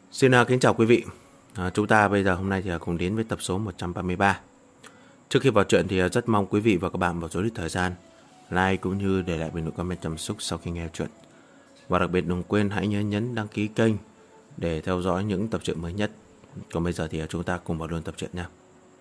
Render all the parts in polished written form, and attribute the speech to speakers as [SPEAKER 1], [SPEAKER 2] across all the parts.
[SPEAKER 1] Kính chào quý vị. Chúng ta bây giờ hôm nay thì cùng đến với tập số 133. Trước khi vào chuyện thì rất mong quý vị và các bạn vào số thời gian like cũng như để lại bình luận comment cảm xúc sau khi nghe chuyện. Và đặc biệt đừng quên hãy nhớ nhấn đăng ký kênh để theo dõi những tập truyện mới nhất. Còn bây giờ thì chúng ta cùng vào luôn tập truyện nha.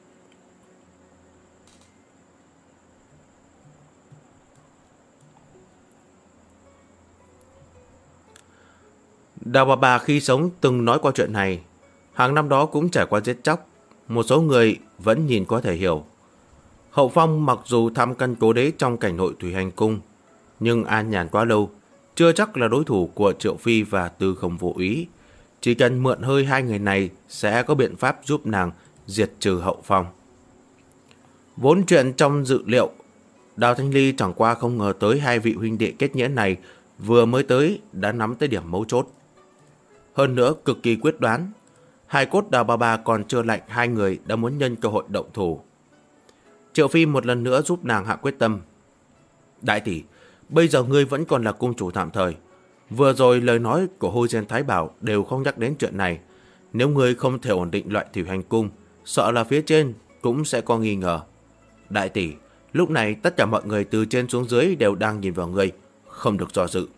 [SPEAKER 1] Đào bà khi sống từng nói qua chuyện này. Hàng năm đó cũng trải qua giết chóc. Một số người vẫn nhìn có thể hiểu. Hậu Phong mặc dù thăm căn cố đế trong cảnh nội thủy hành cung, nhưng an nhàn quá lâu, chưa chắc là đối thủ của Triệu Phi và Tư Không Vô Úy. Chỉ cần mượn hơi hai người này sẽ có biện pháp giúp nàng diệt trừ Hậu Phong. Vốn chuyện trong dự liệu, Đào Thanh Ly chẳng qua không ngờ tới hai vị huynh đệ kết nghĩa này vừa mới tới đã nắm tới điểm mấu chốt. Hơn nữa cực kỳ quyết đoán, hài cốt Đào bà còn chưa lạnh, hai người đã muốn nhân cơ hội động thủ. Triệu Phi một lần nữa giúp nàng hạ quyết tâm. Đại tỷ, bây giờ ngươi vẫn còn là cung chủ tạm thời. Vừa rồi lời nói của Hôi Gen Thái Bảo đều không nhắc đến chuyện này. Nếu ngươi không thể ổn định loại thủy hành cung, sợ là phía trên cũng sẽ có nghi ngờ. Đại tỷ, lúc này tất cả mọi người từ trên xuống dưới đều đang nhìn vào ngươi, không được do dự.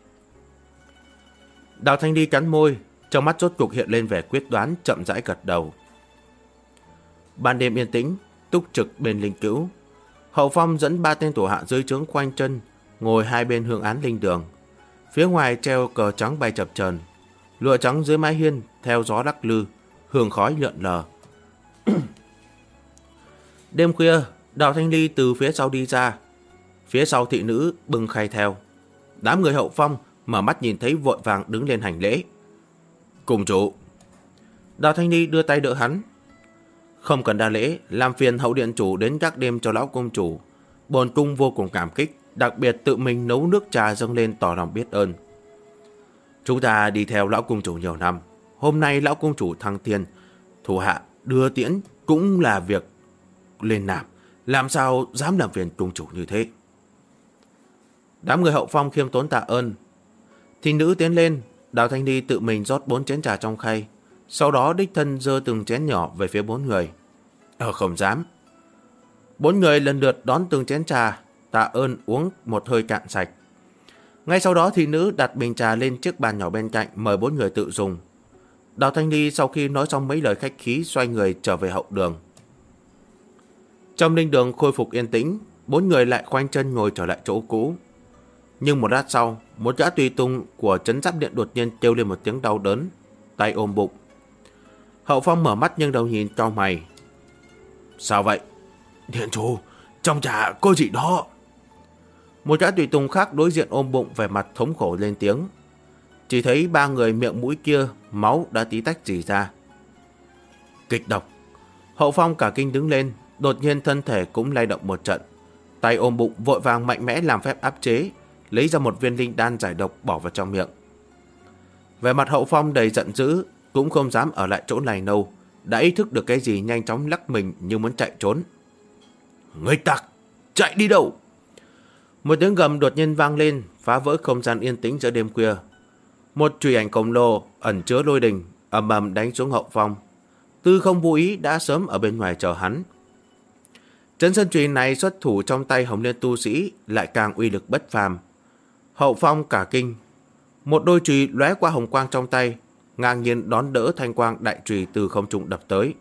[SPEAKER 1] Đào Thanh Ly cắn môi, trong mắt rốt cục hiện lên vẻ quyết đoán, chậm rãi gật đầu. Ban đêm yên tĩnh, túc trực bên linh cữu. Hậu Phong dẫn ba tên thủ hạ dưới trướng quanh chân, ngồi hai bên hương án linh đường. Phía ngoài treo cờ trắng bay chập chờn, lụa trắng dưới mái hiên theo gió lắc lư, hương khói lượn lờ. Đêm khuya, Đào Thanh Ly từ phía sau đi ra, phía sau thị nữ bưng khay theo. Đám người Hậu Phong mở mắt nhìn thấy vội vàng đứng lên hành lễ. Cung chủ. Đào Thanh Ly đưa tay đỡ hắn. Không cần đa lễ, làm phiền Hậu điện chủ đến gác đêm cho lão cung chủ. Bổn cung vô cùng cảm kích, đặc biệt tự mình nấu nước trà dâng lên tỏ lòng biết ơn. Chúng ta đi theo lão cung chủ nhiều năm, hôm nay lão cung chủ thăng thiên, thủ hạ đưa tiễn cũng là việc lên nạp, làm sao dám làm phiền cung chủ như thế. Đám người Hậu Phong khiêm tốn tạ ơn. Thị nữ tiến lên, Đào Thanh Ly tự mình rót 4 chén trà trong khay, sau đó đích thân giơ từng chén nhỏ về phía 4 người. Không dám. 4 người lần lượt đón từng chén trà, tạ ơn uống một hơi cạn sạch. Ngay sau đó thị nữ đặt bình trà lên chiếc bàn nhỏ bên cạnh, mời 4 người tự dùng. Đào Thanh Ly sau khi nói xong mấy lời khách khí xoay người trở về hậu đường. Trong linh đường khôi phục yên tĩnh, 4 người lại khoanh chân ngồi trở lại chỗ cũ. Nhưng một lát sau, một gã tùy tùng của trấn giáp điện đột nhiên kêu lên một tiếng đau đớn, tay ôm bụng. Hậu Phong mở mắt nhưng đầu nhìn cau mày. Sao vậy? Điện chủ, trong trà có gì đó. Một gã tùy tùng khác đối diện ôm bụng vẻ mặt thống khổ lên tiếng. Chỉ thấy ba người miệng mũi kia máu đã tí tách rỉ ra. Kịch độc. Hậu Phong cả kinh đứng lên, đột nhiên thân thể cũng lay động một trận. Tay ôm bụng vội vàng mạnh mẽ làm phép áp chế, lấy ra một viên linh đan giải độc bỏ vào trong miệng. Vẻ mặt Hậu Phong đầy giận dữ, cũng không dám ở lại chỗ này lâu, đã ý thức được cái gì nhanh chóng lắc mình như muốn chạy trốn. Người tặc, chạy đi đâu? Một tiếng gầm đột nhiên vang lên, phá vỡ không gian yên tĩnh giữa đêm khuya. Một chùy ảnh khổng lồ ẩn chứa lôi đình ầm ầm đánh xuống Hậu Phong. Tư Không Vô Ý đã sớm ở bên ngoài chờ hắn. Trấn sơn chùy này xuất thủ trong tay Hồng Liên tu sĩ lại càng uy lực bất phàm. Hậu Phong cả kinh, một đôi chùy lóe qua hồng quang trong tay, ngang nhiên đón đỡ thanh quang đại chùy từ không trung đập tới.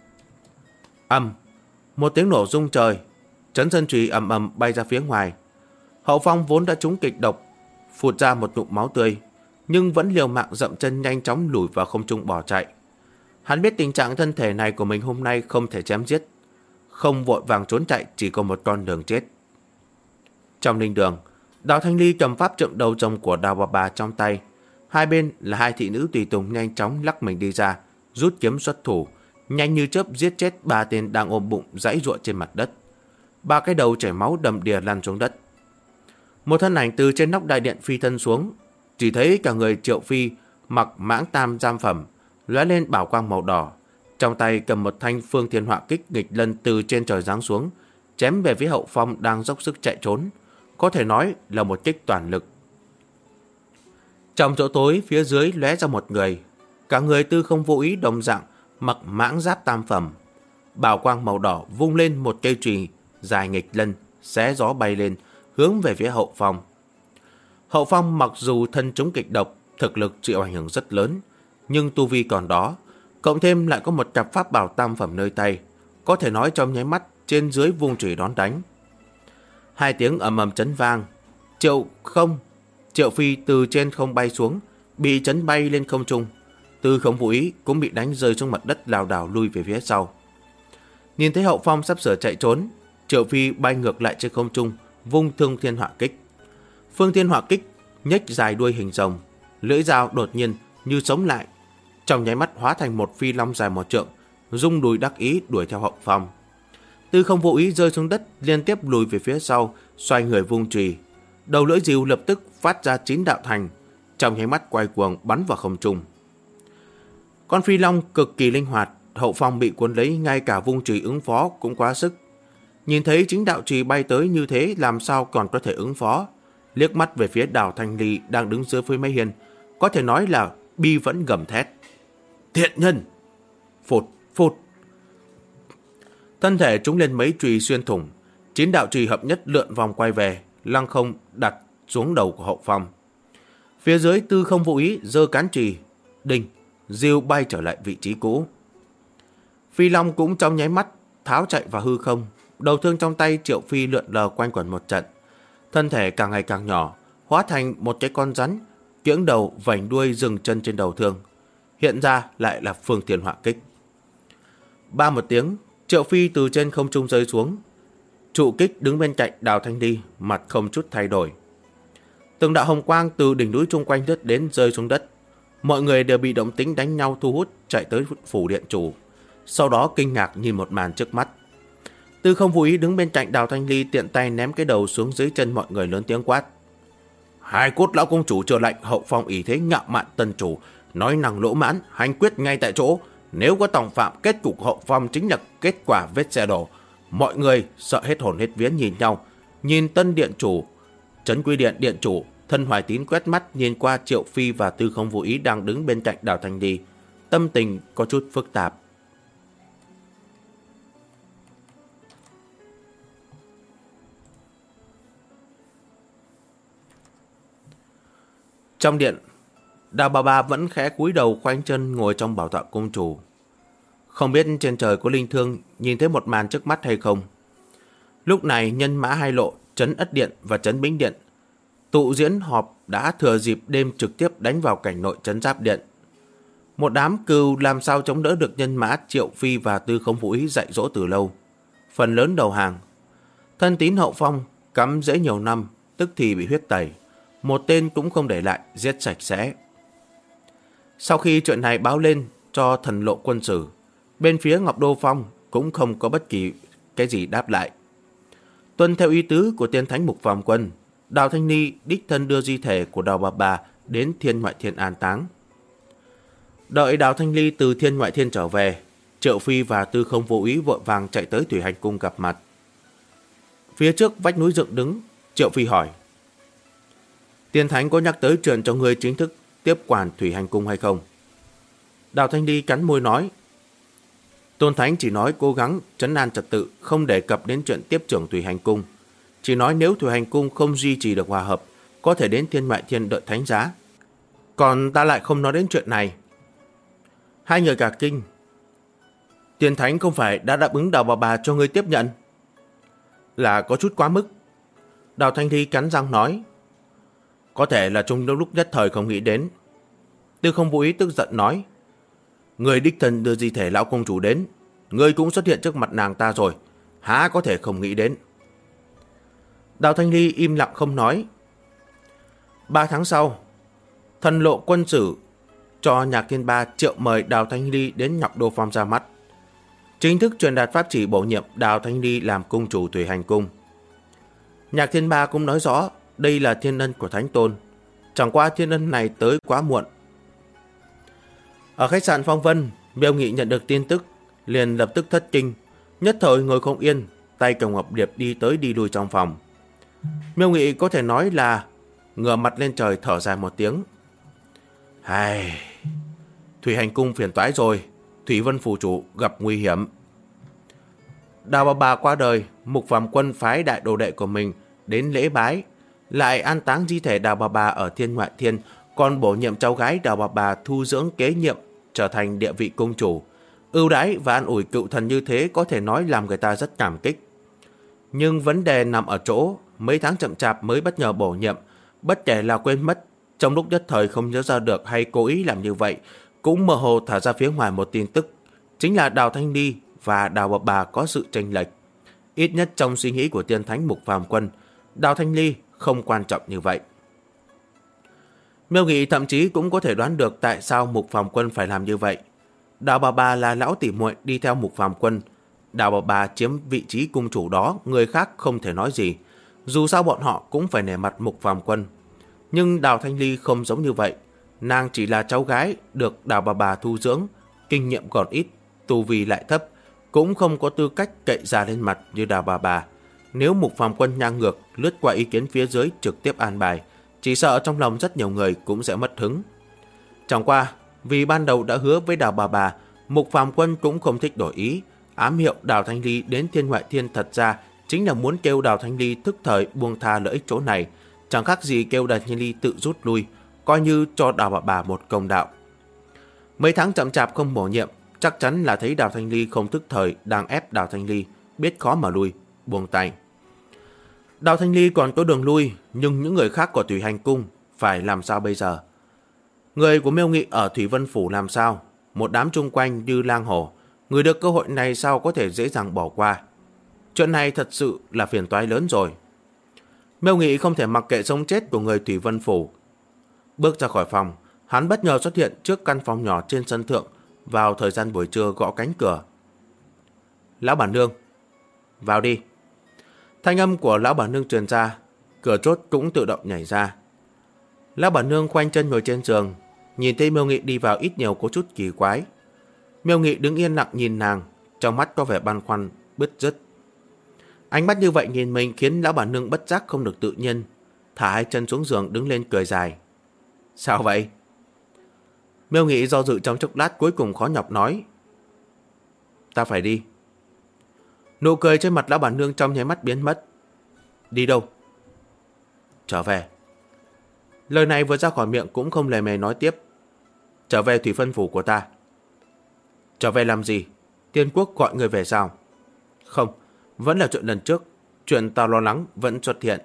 [SPEAKER 1] Một tiếng nổ rung trời, trấn sơn chùy ầm ầm bay ra phía ngoài. Hậu Phong vốn đã trúng kịch độc, phụt ra một ngụm máu tươi, nhưng vẫn liều mạng dậm chân nhanh chóng lùi vào không trung bỏ chạy. Hắn biết tình trạng thân thể này của mình hôm nay không thể chém giết, không vội vàng trốn chạy chỉ có một con đường chết. Trong linh đường, Đào Thanh Ly cầm pháp trượng đầu rồng của Đào bà trong tay. Hai bên là hai thị nữ tùy tùng nhanh chóng lắc mình đi ra, rút kiếm xuất thủ, nhanh như chớp giết chết ba tên đang ôm bụng giãy giụa trên mặt đất. Ba cái đầu chảy máu đầm đìa lăn xuống đất. Một thân ảnh từ trên nóc đại điện phi thân xuống, chỉ thấy cả người Triệu Phi mặc mãng tam giam phẩm, lóe lên bảo quang màu đỏ, trong tay cầm một thanh phương thiên họa kích nghịch lân từ trên trời giáng xuống, chém về phía Hậu Phong đang dốc sức chạy trốn, có thể nói là một kích toàn lực. Trong chỗ tối phía dưới lóe ra một người, cả người Tư Không Vô Ý đồng dạng mặc mãng giáp tam phẩm. Bảo quang màu đỏ vung lên một cây chùy dài nghịch lân, xé gió bay lên, hướng về phía Hậu Phong. Hậu Phong mặc dù thân chúng kịch độc, thực lực chịu ảnh hưởng rất lớn, nhưng tu vi còn đó, cộng thêm lại có một cặp pháp bảo tam phẩm nơi tay, có thể nói trong nháy mắt trên dưới vung chùy đón đánh. Hai tiếng ầm ầm chấn vang, Triệu Phi từ trên không bay xuống, bị chấn bay lên không trung. Tư Không Vô Ý cũng bị đánh rơi xuống mặt đất, lảo đảo lui về phía sau. Nhìn thấy Hậu Phong sắp sửa chạy trốn, Triệu Phi bay ngược lại trên không trung, vung Thương Thiên Hỏa Kích. Phương Thiên Hỏa Kích nhếch dài đuôi hình rồng, lưỡi dao đột nhiên như sống lại, trong nháy mắt hóa thành một phi long dài 1 trượng, rung đùi đắc ý đuổi theo Hậu Phong. Tư Không Vô Ý rơi xuống đất, liên tiếp lùi về phía sau, xoay người vung chùy. Đầu lưỡi rìu lập tức phát ra 9 đạo thành, trong nháy mắt quay cuồng bắn vào không trung. Con phi long cực kỳ linh hoạt, Hậu Phong bị cuốn lấy, ngay cả vung chùy ứng phó cũng quá sức. Nhìn thấy chính đạo chùy bay tới như thế, làm sao còn có thể ứng phó? Liếc mắt về phía Đào Thanh Ly đang đứng dưới phía mái hiên, có thể nói là bi vẫn gầm thét: thiện nhân! Phụt phụt. Thân thể chúng lên mấy chùy xuyên thủng, 9 đạo chùy hợp nhất lượn vòng quay về, lăng không đặt xuống đầu của Hậu Phong. Phía dưới Tư Không Vô Ý giơ cán chùy, đinh, diêu bay trở lại vị trí cũ. Phi long cũng trong nháy mắt tháo chạy vào hư không, đầu thương trong tay Triệu Phi lượn lờ quanh quẩn một trận, thân thể càng ngày càng nhỏ, hóa thành một cái con rắn, kiễng đầu vành đuôi dừng chân trên đầu thương. Hiện ra lại là Phương Thiên Hỏa Kích. Ba một tiếng, Triệu Phi từ trên không trung rơi xuống. Trụ kích đứng bên cạnh Đào Thanh Ly, mặt không chút thay đổi. Từng đạo hồng quang từ đỉnh núi chung quanh lướt đến rơi xuống đất. Mọi người đều bị động tĩnh đánh nhau thu hút, chạy tới phủ điện chủ. Sau đó kinh ngạc nhìn một màn trước mắt. Tư Không Vô Ý đứng bên cạnh Đào Thanh Ly, tiện tay ném cái đầu xuống dưới chân mọi người, lớn tiếng quát: hai cốt lão công chủ chưa lạnh, Hậu Phong ý thế ngạo mạn tân chủ, nói năng lỗ mãn, hành quyết ngay tại chỗ. Nếu có tòng phạm, kết cục Hậu Phong chính là kết quả vết xe đổ. Mọi người sợ hết hồn hết vía nhìn nhau. Nhìn tân điện chủ, Trấn Quy Điện điện chủ Thân Hoài Tín quét mắt nhìn qua Triệu Phi và Tư Không Vô Ý đang đứng bên cạnh Đào Thanh Ly, tâm tình có chút phức tạp. Trong điện, Đào Bà Bà vẫn khẽ cúi đầu khoanh chân ngồi trong bảo tọa cung chủ. Không biết trên trời có linh thương nhìn thấy một màn trước mắt hay không. Lúc này nhân mã hai lộ, Trấn Ất Điện và Trấn Bính Điện tụ diễn họp đã thừa dịp đêm trực tiếp đánh vào cảnh nội Trấn Giáp Điện. Một đám cừu làm sao chống đỡ được nhân mã Triệu Phi và Tư Không Vô Ý dạy dỗ từ lâu. Phần lớn đầu hàng. Thân tín Hậu Phong cắm rễ nhiều năm, tức thì bị huyết tẩy. Một tên cũng không để lại, giết sạch sẽ. Sau khi chuyện này báo lên cho Thần Lộ Quân Sử, bên phía Ngọc Đô Phong cũng không có bất kỳ cái gì đáp lại. Tuân theo ý tứ của Tiên Thánh Mục Phàm Quân, Đào Thanh Ly đích thân đưa di thể của Đào Bà Bà đến Thiên Ngoại Thiên an táng. Đợi Đào Thanh Ly từ Thiên Ngoại Thiên trở về, Triệu Phi và Tư Không Vô Ý vội vàng chạy tới Thủy Hành Cung gặp mặt. Phía trước vách núi dựng đứng, Triệu Phi hỏi: Tiên Thánh có nhắc tới chuyện cho người chính thức tiếp quản Thủy Hành Cung hay không? Đào Thanh Ly cắn môi nói: Tôn Thánh chỉ nói cố gắng trấn an trật tự, không đề cập đến chuyện tiếp trưởng Thủy Hành Cung. Chỉ nói nếu Thủy Hành Cung không duy trì được hòa hợp, có thể đến Thiên Ngoại Thiên đợi thánh giá. Còn ta lại không nói đến chuyện này. Hai người cả kinh. Tiên Thánh không phải đã đáp ứng Đào Bà Bà cho ngươi tiếp nhận? Là có chút quá mức. Đào Thanh Ly cắn răng nói: Có thể là trong lúc nhất thời không nghĩ đến. Tư Không Vô Ý tức giận nói: Người đích thân đưa di thể lão công chủ đến, ngươi cũng xuất hiện trước mặt nàng ta rồi, há có thể không nghĩ đến. Đào Thanh Ly im lặng không nói. 3 tháng sau, Thần Lộ Quân Sử cho Nhạc Thiên Ba triệu mời Đào Thanh Ly đến Ngọc Đô Phong ra mắt, chính thức truyền đạt pháp chỉ bổ nhiệm Đào Thanh Ly làm cung chủ Thủy Hành Cung. Nhạc Thiên Ba cũng nói rõ đây là thiên ân của Thánh Tôn, chẳng qua thiên ân này tới quá muộn. Ở khách sạn Phong Vân, Miêu Nghị nhận được tin tức, liền lập tức thất kinh, nhất thời ngồi không yên, tay cầm ngọc điệp đi tới đi lui trong phòng. Miêu Nghị có thể nói là ngửa mặt lên trời thở dài một tiếng. Hài, Thủy Hành Cung phiền toái rồi, Thủy Vân phủ chủ gặp nguy hiểm. Đào bà qua đời, Mục Phàm Quân phái đại đồ đệ của mình đến lễ bái, lại an táng di thể Đào bà ở Thiên Ngoại Thiên, còn bổ nhiệm cháu gái Đào bà thu dưỡng kế nhiệm trở thành địa vị cung chủ. Ưu đãi và an ủi cựu thần như thế có thể nói làm người ta rất cảm kích. Nhưng vấn đề nằm ở chỗ mấy tháng chậm chạp mới bất ngờ bổ nhiệm, bất kể là quên mất, trong lúc nhất thời không nhớ ra được hay cố ý làm như vậy, cũng mơ hồ thả ra phía ngoài một tin tức, chính là Đào Thanh Ly và Đào bà có sự chênh lệch. Ít nhất trong suy nghĩ của tiên thánh Mục Phàm Quân, Đào Thanh Ly không quan trọng như vậy. Miêu Nghị thậm chí cũng có thể đoán được tại sao Mục Phàm Quân phải làm như vậy. Đào bà là lão tỉ muội đi theo Mục Phàm Quân. Đào bà chiếm vị trí cung chủ đó, người khác không thể nói gì. Dù sao bọn họ cũng phải nể mặt Mục Phàm Quân. Nhưng Đào Thanh Ly không giống như vậy. Nàng chỉ là cháu gái được Đào bà thu dưỡng, kinh nghiệm còn ít, tu vi lại thấp, cũng không có tư cách cậy ra lên mặt như Đào bà. Nếu Mục Phàm Quân ngang ngược lướt qua ý kiến phía dưới trực tiếp an bài, chỉ sợ trong lòng rất nhiều người cũng sẽ mất hứng. Chẳng qua, vì ban đầu đã hứa với Đào bà, Mục Phàm Quân cũng không thích đổi ý, ám hiệu Đào Thanh Ly đến Thiên Ngoại Thiên thật ra chính là muốn kêu Đào Thanh Ly thức thời buông tha lợi ích chỗ này, chẳng khác gì kêu Đào Thanh Ly tự rút lui, coi như cho Đào bà một công đạo. Mấy tháng chậm chạp không bổ nhiệm, chắc chắn là thấy Đào Thanh Ly không thức thời đang ép Đào Thanh Ly, biết khó mà lui, buông tay. Đào Thanh Ly còn có đường lui, nhưng những người khác của Thủy Hành Cung phải làm sao bây giờ? Người của Miêu Nghị ở Thủy Vân Phủ làm sao? Một đám chung quanh như lang hổ, người được cơ hội này sao có thể dễ dàng bỏ qua? Chuyện này thật sự là phiền toái lớn rồi. Miêu Nghị không thể mặc kệ sống chết của người Thủy Vân Phủ. Bước ra khỏi phòng, hắn bất ngờ xuất hiện trước căn phòng nhỏ trên sân thượng vào thời gian buổi trưa, gõ cánh cửa. Lão bản nương, vào đi. Thanh âm của lão bản nương truyền ra, cửa chốt cũng tự động nhảy ra. Lão bản nương khoanh chân ngồi trên giường, nhìn thấy Miêu Nghị đi vào ít nhiều có chút kỳ quái. Miêu Nghị đứng yên lặng nhìn nàng, trong mắt có vẻ băn khoăn, bứt rứt. Ánh mắt như vậy nhìn mình khiến lão bản nương bất giác không được tự nhiên, thả hai chân xuống giường đứng lên cười dài. Sao vậy? Miêu Nghị do dự trong chốc lát cuối cùng khó nhọc nói. Ta phải đi. Nụ cười trên mặt lão bản nương trong nháy mắt biến mất. Đi đâu? Trở về. Lời này vừa ra khỏi miệng cũng không lề mề nói tiếp. Trở về Thủy Vân Phủ của ta. Trở về làm gì? Tiên quốc gọi người về sao? Không, vẫn là chuyện lần trước. Chuyện tao lo lắng vẫn xuất hiện.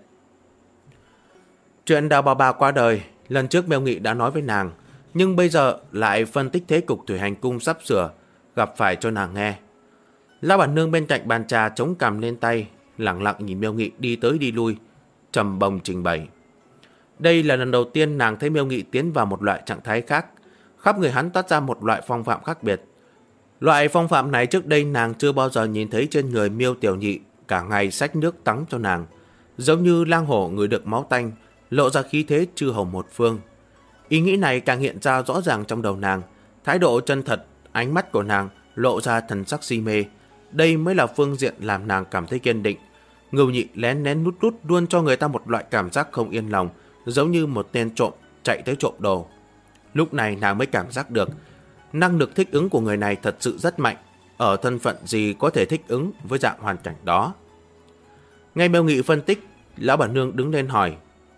[SPEAKER 1] Chuyện Đào bà qua đời, lần trước Miêu Nghị đã nói với nàng, nhưng bây giờ lại phân tích thế cục Thủy Hành Cung sắp sửa, gặp phải cho nàng nghe. Lão bản nương bên cạnh bàn trà chống cằm lên tay, lặng lặng nhìn Miêu Nghị đi tới đi lui, trầm bồng trình bày. Đây là lần đầu tiên nàng thấy Miêu Nghị tiến vào một loại trạng thái khác, khắp người hắn toát ra một loại phong phạm khác biệt. Loại phong phạm này trước đây nàng chưa bao giờ nhìn thấy trên người Miêu Tiểu Nhị, cả ngày xách nước tắm cho nàng, giống như lang hổ ngửi được máu tanh, lộ ra khí thế chư hầu một phương. Ý nghĩ này càng hiện ra rõ ràng trong đầu nàng, thái độ chân thật, ánh mắt của nàng lộ ra thần sắc si mê. Đây mới là phương diện làm nàng cảm thấy kiên định. Ngưu Nhị lén lén nút nút luôn cho người ta một loại cảm giác không yên lòng, giống như một tên trộm chạy tới trộm đồ. Lúc này nàng mới cảm giác được năng lực thích ứng của người này thật sự rất mạnh, ở thân phận gì có thể thích ứng với dạng hoàn cảnh đó. Nghe Miêu Nghị phân tích, lão bản nương đứng lên hỏi.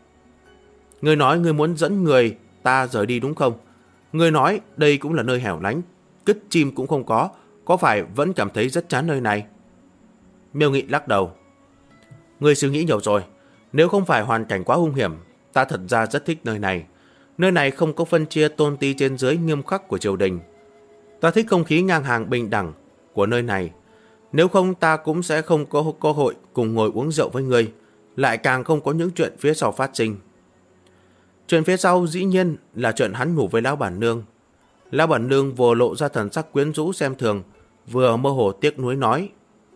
[SPEAKER 1] Ngươi nói ngươi muốn dẫn người ta rời đi đúng không? Ngươi nói đây cũng là nơi hẻo lánh, cứt chim cũng không có phải vẫn cảm thấy rất chán nơi này? Miêu Nghị lắc đầu. Ngươi suy nghĩ nhiều rồi, nếu không phải hoàn cảnh quá hung hiểm, ta thật ra rất thích nơi này. Nơi này không có phân chia tôn ti trên dưới nghiêm khắc của triều đình. Ta thích không khí ngang hàng bình đẳng của nơi này. Nếu không ta cũng sẽ không có cơ hội cùng ngồi uống rượu với ngươi, lại càng không có những chuyện phía sau phát sinh. Chuyện phía sau dĩ nhiên là chuyện hắn ngủ với lão bản nương. Lão bản nương vừa lộ ra thần sắc quyến rũ xem thường, vừa mơ hồ tiếc nuối nói.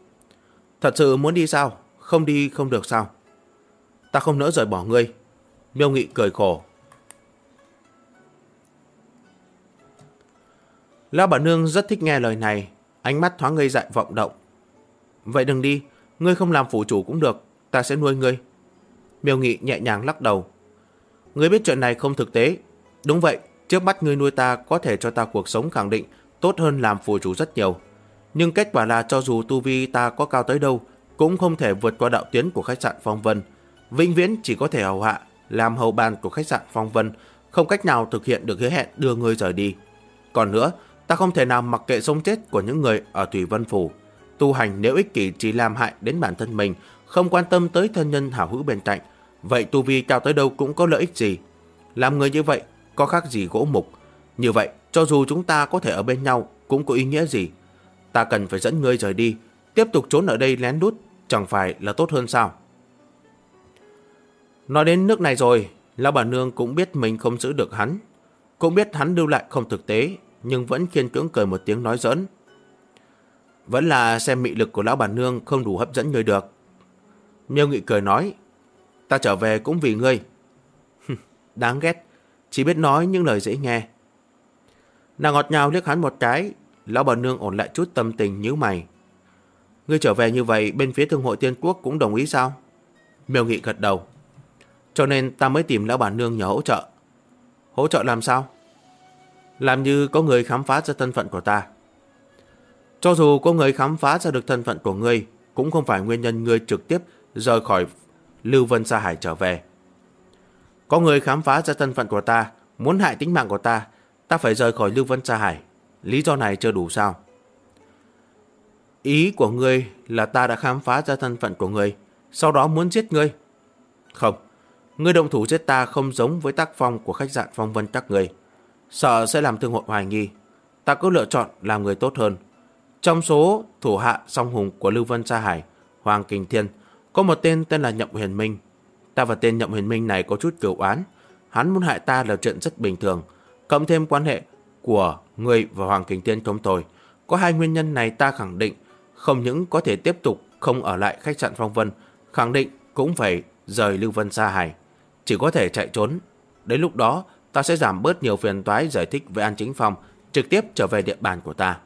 [SPEAKER 1] Thật sự muốn đi sao? Không đi không được sao? Ta không nỡ rời bỏ ngươi. Miêu Nghị cười khổ. Lão bản nương rất thích nghe lời này, ánh mắt thoáng ngây dại vọng động. Vậy đừng đi, ngươi không làm phủ chủ cũng được, ta sẽ nuôi ngươi. Miêu Nghị nhẹ nhàng lắc đầu. Ngươi biết chuyện này không thực tế. Đúng vậy, Trước mắt ngươi nuôi ta có thể cho ta cuộc sống khẳng định tốt hơn làm phù chủ rất nhiều. Nhưng kết quả là cho dù tu vi ta có cao tới đâu, cũng không thể vượt qua đạo tuyến của khách sạn Phong Vân. Vĩnh viễn chỉ có thể hầu hạ, làm hầu bàn của khách sạn Phong Vân, không cách nào thực hiện được hứa hẹn đưa ngươi rời đi. Còn nữa, ta không thể nào mặc kệ sống chết của những người ở Thủy Vân Phủ. Tu hành nếu ích kỷ chỉ làm hại đến bản thân mình, không quan tâm tới thân nhân hảo hữu bên cạnh, vậy tu vi cao tới đâu cũng có lợi ích gì. Làm người như vậy có khác gì gỗ mục. Như vậy, cho dù chúng ta có thể ở bên nhau cũng có ý nghĩa gì. Ta cần phải dẫn ngươi rời đi, tiếp tục trốn ở đây lén lút, chẳng phải là tốt hơn sao? Nói đến nước này rồi, lão bà nương cũng biết mình không giữ được hắn, cũng biết hắn lưu lại không thực tế, nhưng vẫn khiên cưỡng cười một tiếng nói giỡn. Vẫn là xem mị lực của lão bà nương không đủ hấp dẫn ngươi được. Miêu Nghị cười nói, ta trở về cũng vì ngươi. Đáng ghét, chỉ biết nói những lời dễ nghe. Nàng ngọt ngào liếc hắn một cái, lão bà nương ổn lại chút tâm tình nhíu mày. Ngươi trở về như vậy, bên phía Thương hội Tiên Quốc cũng đồng ý sao? Miêu Nghị gật đầu. Cho nên ta mới tìm lão bà nương nhờ hỗ trợ. Hỗ trợ làm sao? Làm như có người khám phá ra thân phận của ta. Cho dù có người khám phá ra được thân phận của ngươi, cũng không phải nguyên nhân ngươi trực tiếp rời khỏi Lưu Vân Sa Hải trở về. Có người khám phá ra thân phận của ta, muốn hại tính mạng của ta, ta phải rời khỏi Lưu Vân Sa Hải. Lý do này chưa đủ sao? Ý của ngươi là ta đã khám phá ra thân phận của ngươi, sau đó muốn giết ngươi. Không, ngươi động thủ giết ta không giống với tác phong của khách sạn Phong Vân các ngươi. Sợ sẽ làm thương hội hoài nghi. Ta cứ lựa chọn làm người tốt hơn. Trong số thủ hạ song hùng của Lưu Vân Sa Hải, Hoàng Kình Thiên, có một tên là Nhậm Huyền Minh. Ta và tên Nhậm Huyền Minh này có chút cửu oán. Hắn muốn hại ta là chuyện rất bình thường. Cộng thêm quan hệ của người và Hoàng Kình Thiên không tồi. Có hai nguyên nhân này ta khẳng định không những có thể tiếp tục không ở lại khách sạn Phong Vân, khẳng định cũng phải rời Lưu Vân Sa Hải. Chỉ có thể chạy trốn. Đến lúc đó ta sẽ giảm bớt nhiều phiền toái giải thích với An Chính Phong, trực tiếp trở về địa bàn của ta.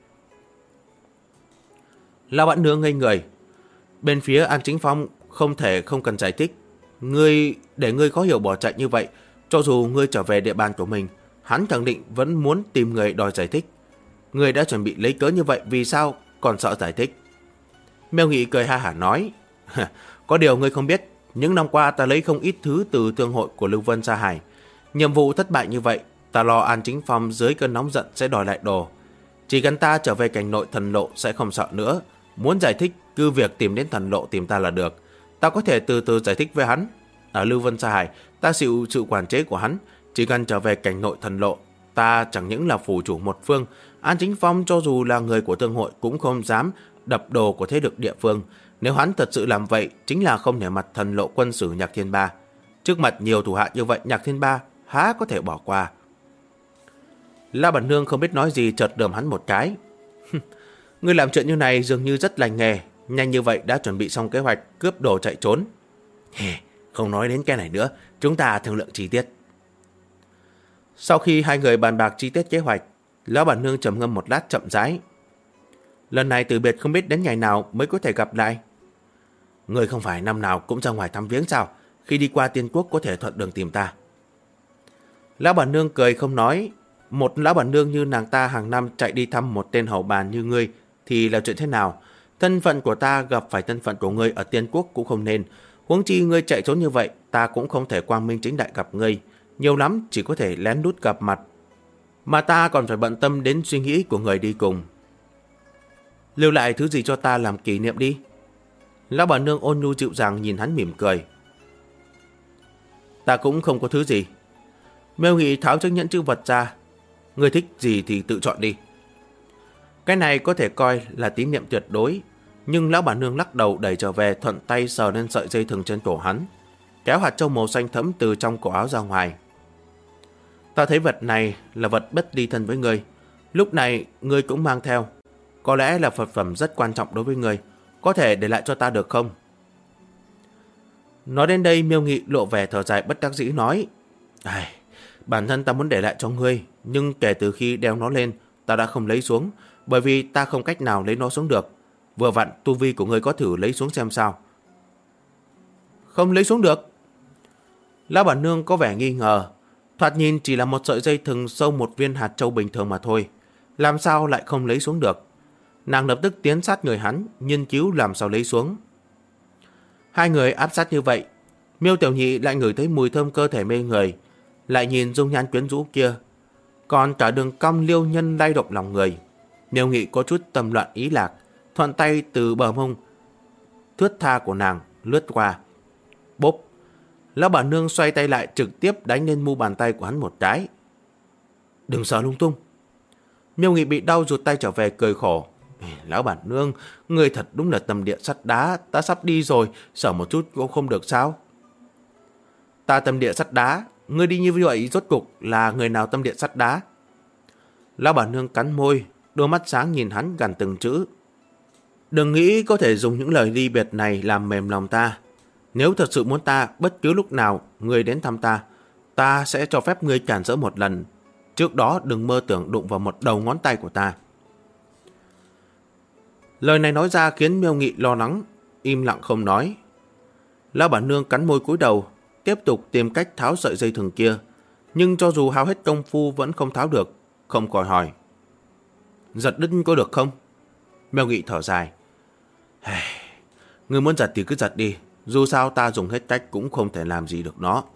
[SPEAKER 1] Lão bạn nương ngây người. Bên phía An Chính Phong không cần giải thích. Để ngươi khó hiểu bỏ chạy như vậy, cho dù ngươi trở về địa bàn của mình, hắn khẳng định vẫn muốn tìm người đòi giải thích. Ngươi đã chuẩn bị lấy cớ như vậy, vì sao còn sợ giải thích? Miêu Nghị cười ha hả nói, có điều ngươi không biết, những năm qua ta lấy không ít thứ từ thương hội của Lưu Vân Sa Hải. Nhiệm vụ thất bại như vậy, ta lo An Chính Phong dưới cơn nóng giận sẽ đòi lại đồ. Chỉ cần ta trở về cảnh nội thần lộ sẽ không sợ nữa. Muốn giải thích cứ việc tìm đến thần lộ tìm ta là được. Ta có thể từ từ giải thích với hắn. Ở Lưu Vân Sa Hải, ta chịu sự quản chế của hắn. Chỉ cần trở về cảnh nội thần lộ, ta chẳng những là phủ chủ một phương. An Chính Phong cho dù là người của thương hội cũng không dám đập đồ của thế lực địa phương. Nếu hắn thật sự làm vậy, chính là không nể mặt thần lộ quân sử Nhạc Thiên Ba. Trước mặt nhiều thủ hạ như vậy, Nhạc Thiên Ba há có thể bỏ qua. La Bản Nương không biết nói gì, chợt đờm hắn một cái. Ngươi làm chuyện như này dường như rất lành nghề, nhanh như vậy đã chuẩn bị xong kế hoạch cướp đồ chạy trốn. Không nói đến cái này nữa, chúng ta thương lượng chi tiết. Sau khi hai người bàn bạc chi tiết kế hoạch, Lão Bản Nương trầm ngâm một lát chậm rãi. Lần này từ biệt không biết đến ngày nào mới có thể gặp lại. Ngươi không phải năm nào cũng ra ngoài thăm viếng sao? Khi đi qua Tiên Quốc có thể thuận đường tìm ta. Lão Bản Nương cười không nói. Một lão bản nương như nàng ta hàng năm chạy đi thăm một tên hầu bàn như ngươi thì là chuyện thế nào? Thân phận của ta gặp phải thân phận của ngươi ở Tiên Quốc cũng không nên. Huống chi ngươi chạy trốn như vậy, ta cũng không thể quang minh chính đại gặp ngươi. Nhiều lắm chỉ có thể lén lút gặp mặt. Mà ta còn phải bận tâm đến suy nghĩ của người đi cùng. Lưu lại thứ gì cho ta làm kỷ niệm đi. Lão bản nương ôn nhu dịu dàng nhìn hắn mỉm cười. Ta cũng không có thứ gì. Miêu Nghị tháo chiếc nhẫn chữ vật ra. Ngươi thích gì thì tự chọn đi. Cái này có thể coi là tín niệm tuyệt đối, nhưng lão bản nương lắc đầu đẩy trở về, thuận tay sờ lên sợi dây thừng trên cổ hắn, kéo hạt châu màu xanh thẫm từ trong cổ áo ra ngoài. Ta thấy vật này là vật bất ly thân với ngươi. Lúc này ngươi cũng mang theo. Có lẽ là vật phẩm rất quan trọng đối với ngươi. Có thể để lại cho ta được không? Nói đến đây, Miêu Nghị lộ vẻ thở dài bất đắc dĩ nói, bản thân ta muốn để lại cho ngươi, nhưng kể từ khi đeo nó lên, ta đã không lấy xuống, bởi vì ta không cách nào lấy nó xuống được. Vừa vặn tu vi của ngươi có thử lấy xuống xem sao. Không lấy xuống được? Lão bản nương có vẻ nghi ngờ. Thoạt nhìn chỉ là một sợi dây thừng sâu một viên hạt châu bình thường mà thôi. Làm sao lại không lấy xuống được? Nàng lập tức tiến sát người hắn, nghiên cứu làm sao lấy xuống. Hai người áp sát như vậy, Miêu Tiểu Nhị lại ngửi thấy mùi thơm cơ thể mê người, lại nhìn dung nhan quyến rũ kia, còn cả đường cong liêu nhân lay động lòng người. Miêu Nghị có chút tâm loạn ý lạc, thuận tay từ bờ mông thướt tha của nàng lướt qua. Bốp! Lão bản nương xoay tay lại trực tiếp đánh lên mu bàn tay của hắn một cái. Đừng sợ lung tung. Miêu Nghị bị đau rụt tay trở về cười khổ. Lão bản nương, người thật đúng là tâm địa sắt đá, ta sắp đi rồi, sợ một chút cũng không được sao? Ta tâm địa sắt đá, ngươi đi như vậy rốt cục là người nào tâm địa sắt đá? Lão bản nương cắn môi, đôi mắt sáng nhìn hắn gằn từng chữ. Đừng nghĩ có thể dùng những lời ly biệt này làm mềm lòng ta. Nếu thật sự muốn ta, bất cứ lúc nào ngươi đến thăm ta, ta sẽ cho phép ngươi cản rỡ một lần. Trước đó đừng mơ tưởng đụng vào một đầu ngón tay của ta. Lời này nói ra khiến Miêu Nghị lo lắng, im lặng không nói. Lão bản nương cắn môi cúi đầu, tiếp tục tìm cách tháo sợi dây thừng kia, nhưng cho dù hao hết công phu vẫn không tháo được, không khỏi hỏi. Giật đứt có được không? Miêu Nghị thở dài. Ngươi muốn giật thì cứ giật đi, dù sao ta dùng hết cách cũng không thể làm gì được nó.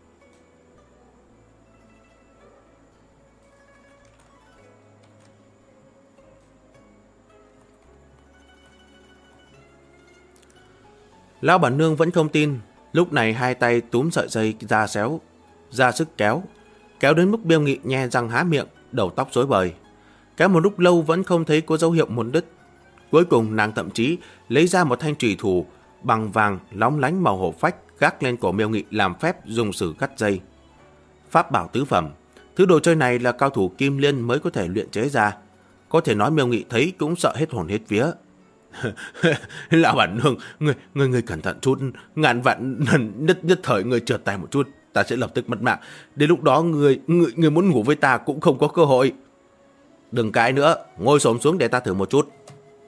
[SPEAKER 1] Lão bản nương vẫn không tin, lúc này hai tay túm sợi dây ra xéo, ra sức kéo đến mức Miêu Nghị nhe răng há miệng, đầu tóc rối bời. Kéo một lúc lâu vẫn không thấy có dấu hiệu muốn đứt. Cuối cùng nàng thậm chí lấy ra một thanh chùy thủ bằng vàng lóng lánh màu hổ phách gác lên cổ Miêu Nghị làm phép dùng sử cắt dây. Pháp bảo tứ phẩm, thứ đồ chơi này là cao thủ Kim Liên mới có thể luyện chế ra. Có thể nói Miêu Nghị thấy cũng sợ hết hồn hết vía. Lão bản nương, người cẩn thận chút, ngàn vạn nhất thời người trượt tay một chút, ta sẽ lập tức mất mạng. Đến lúc đó người muốn ngủ với ta cũng không có cơ hội. Đừng cãi nữa, ngồi xổm xuống để ta thử một chút.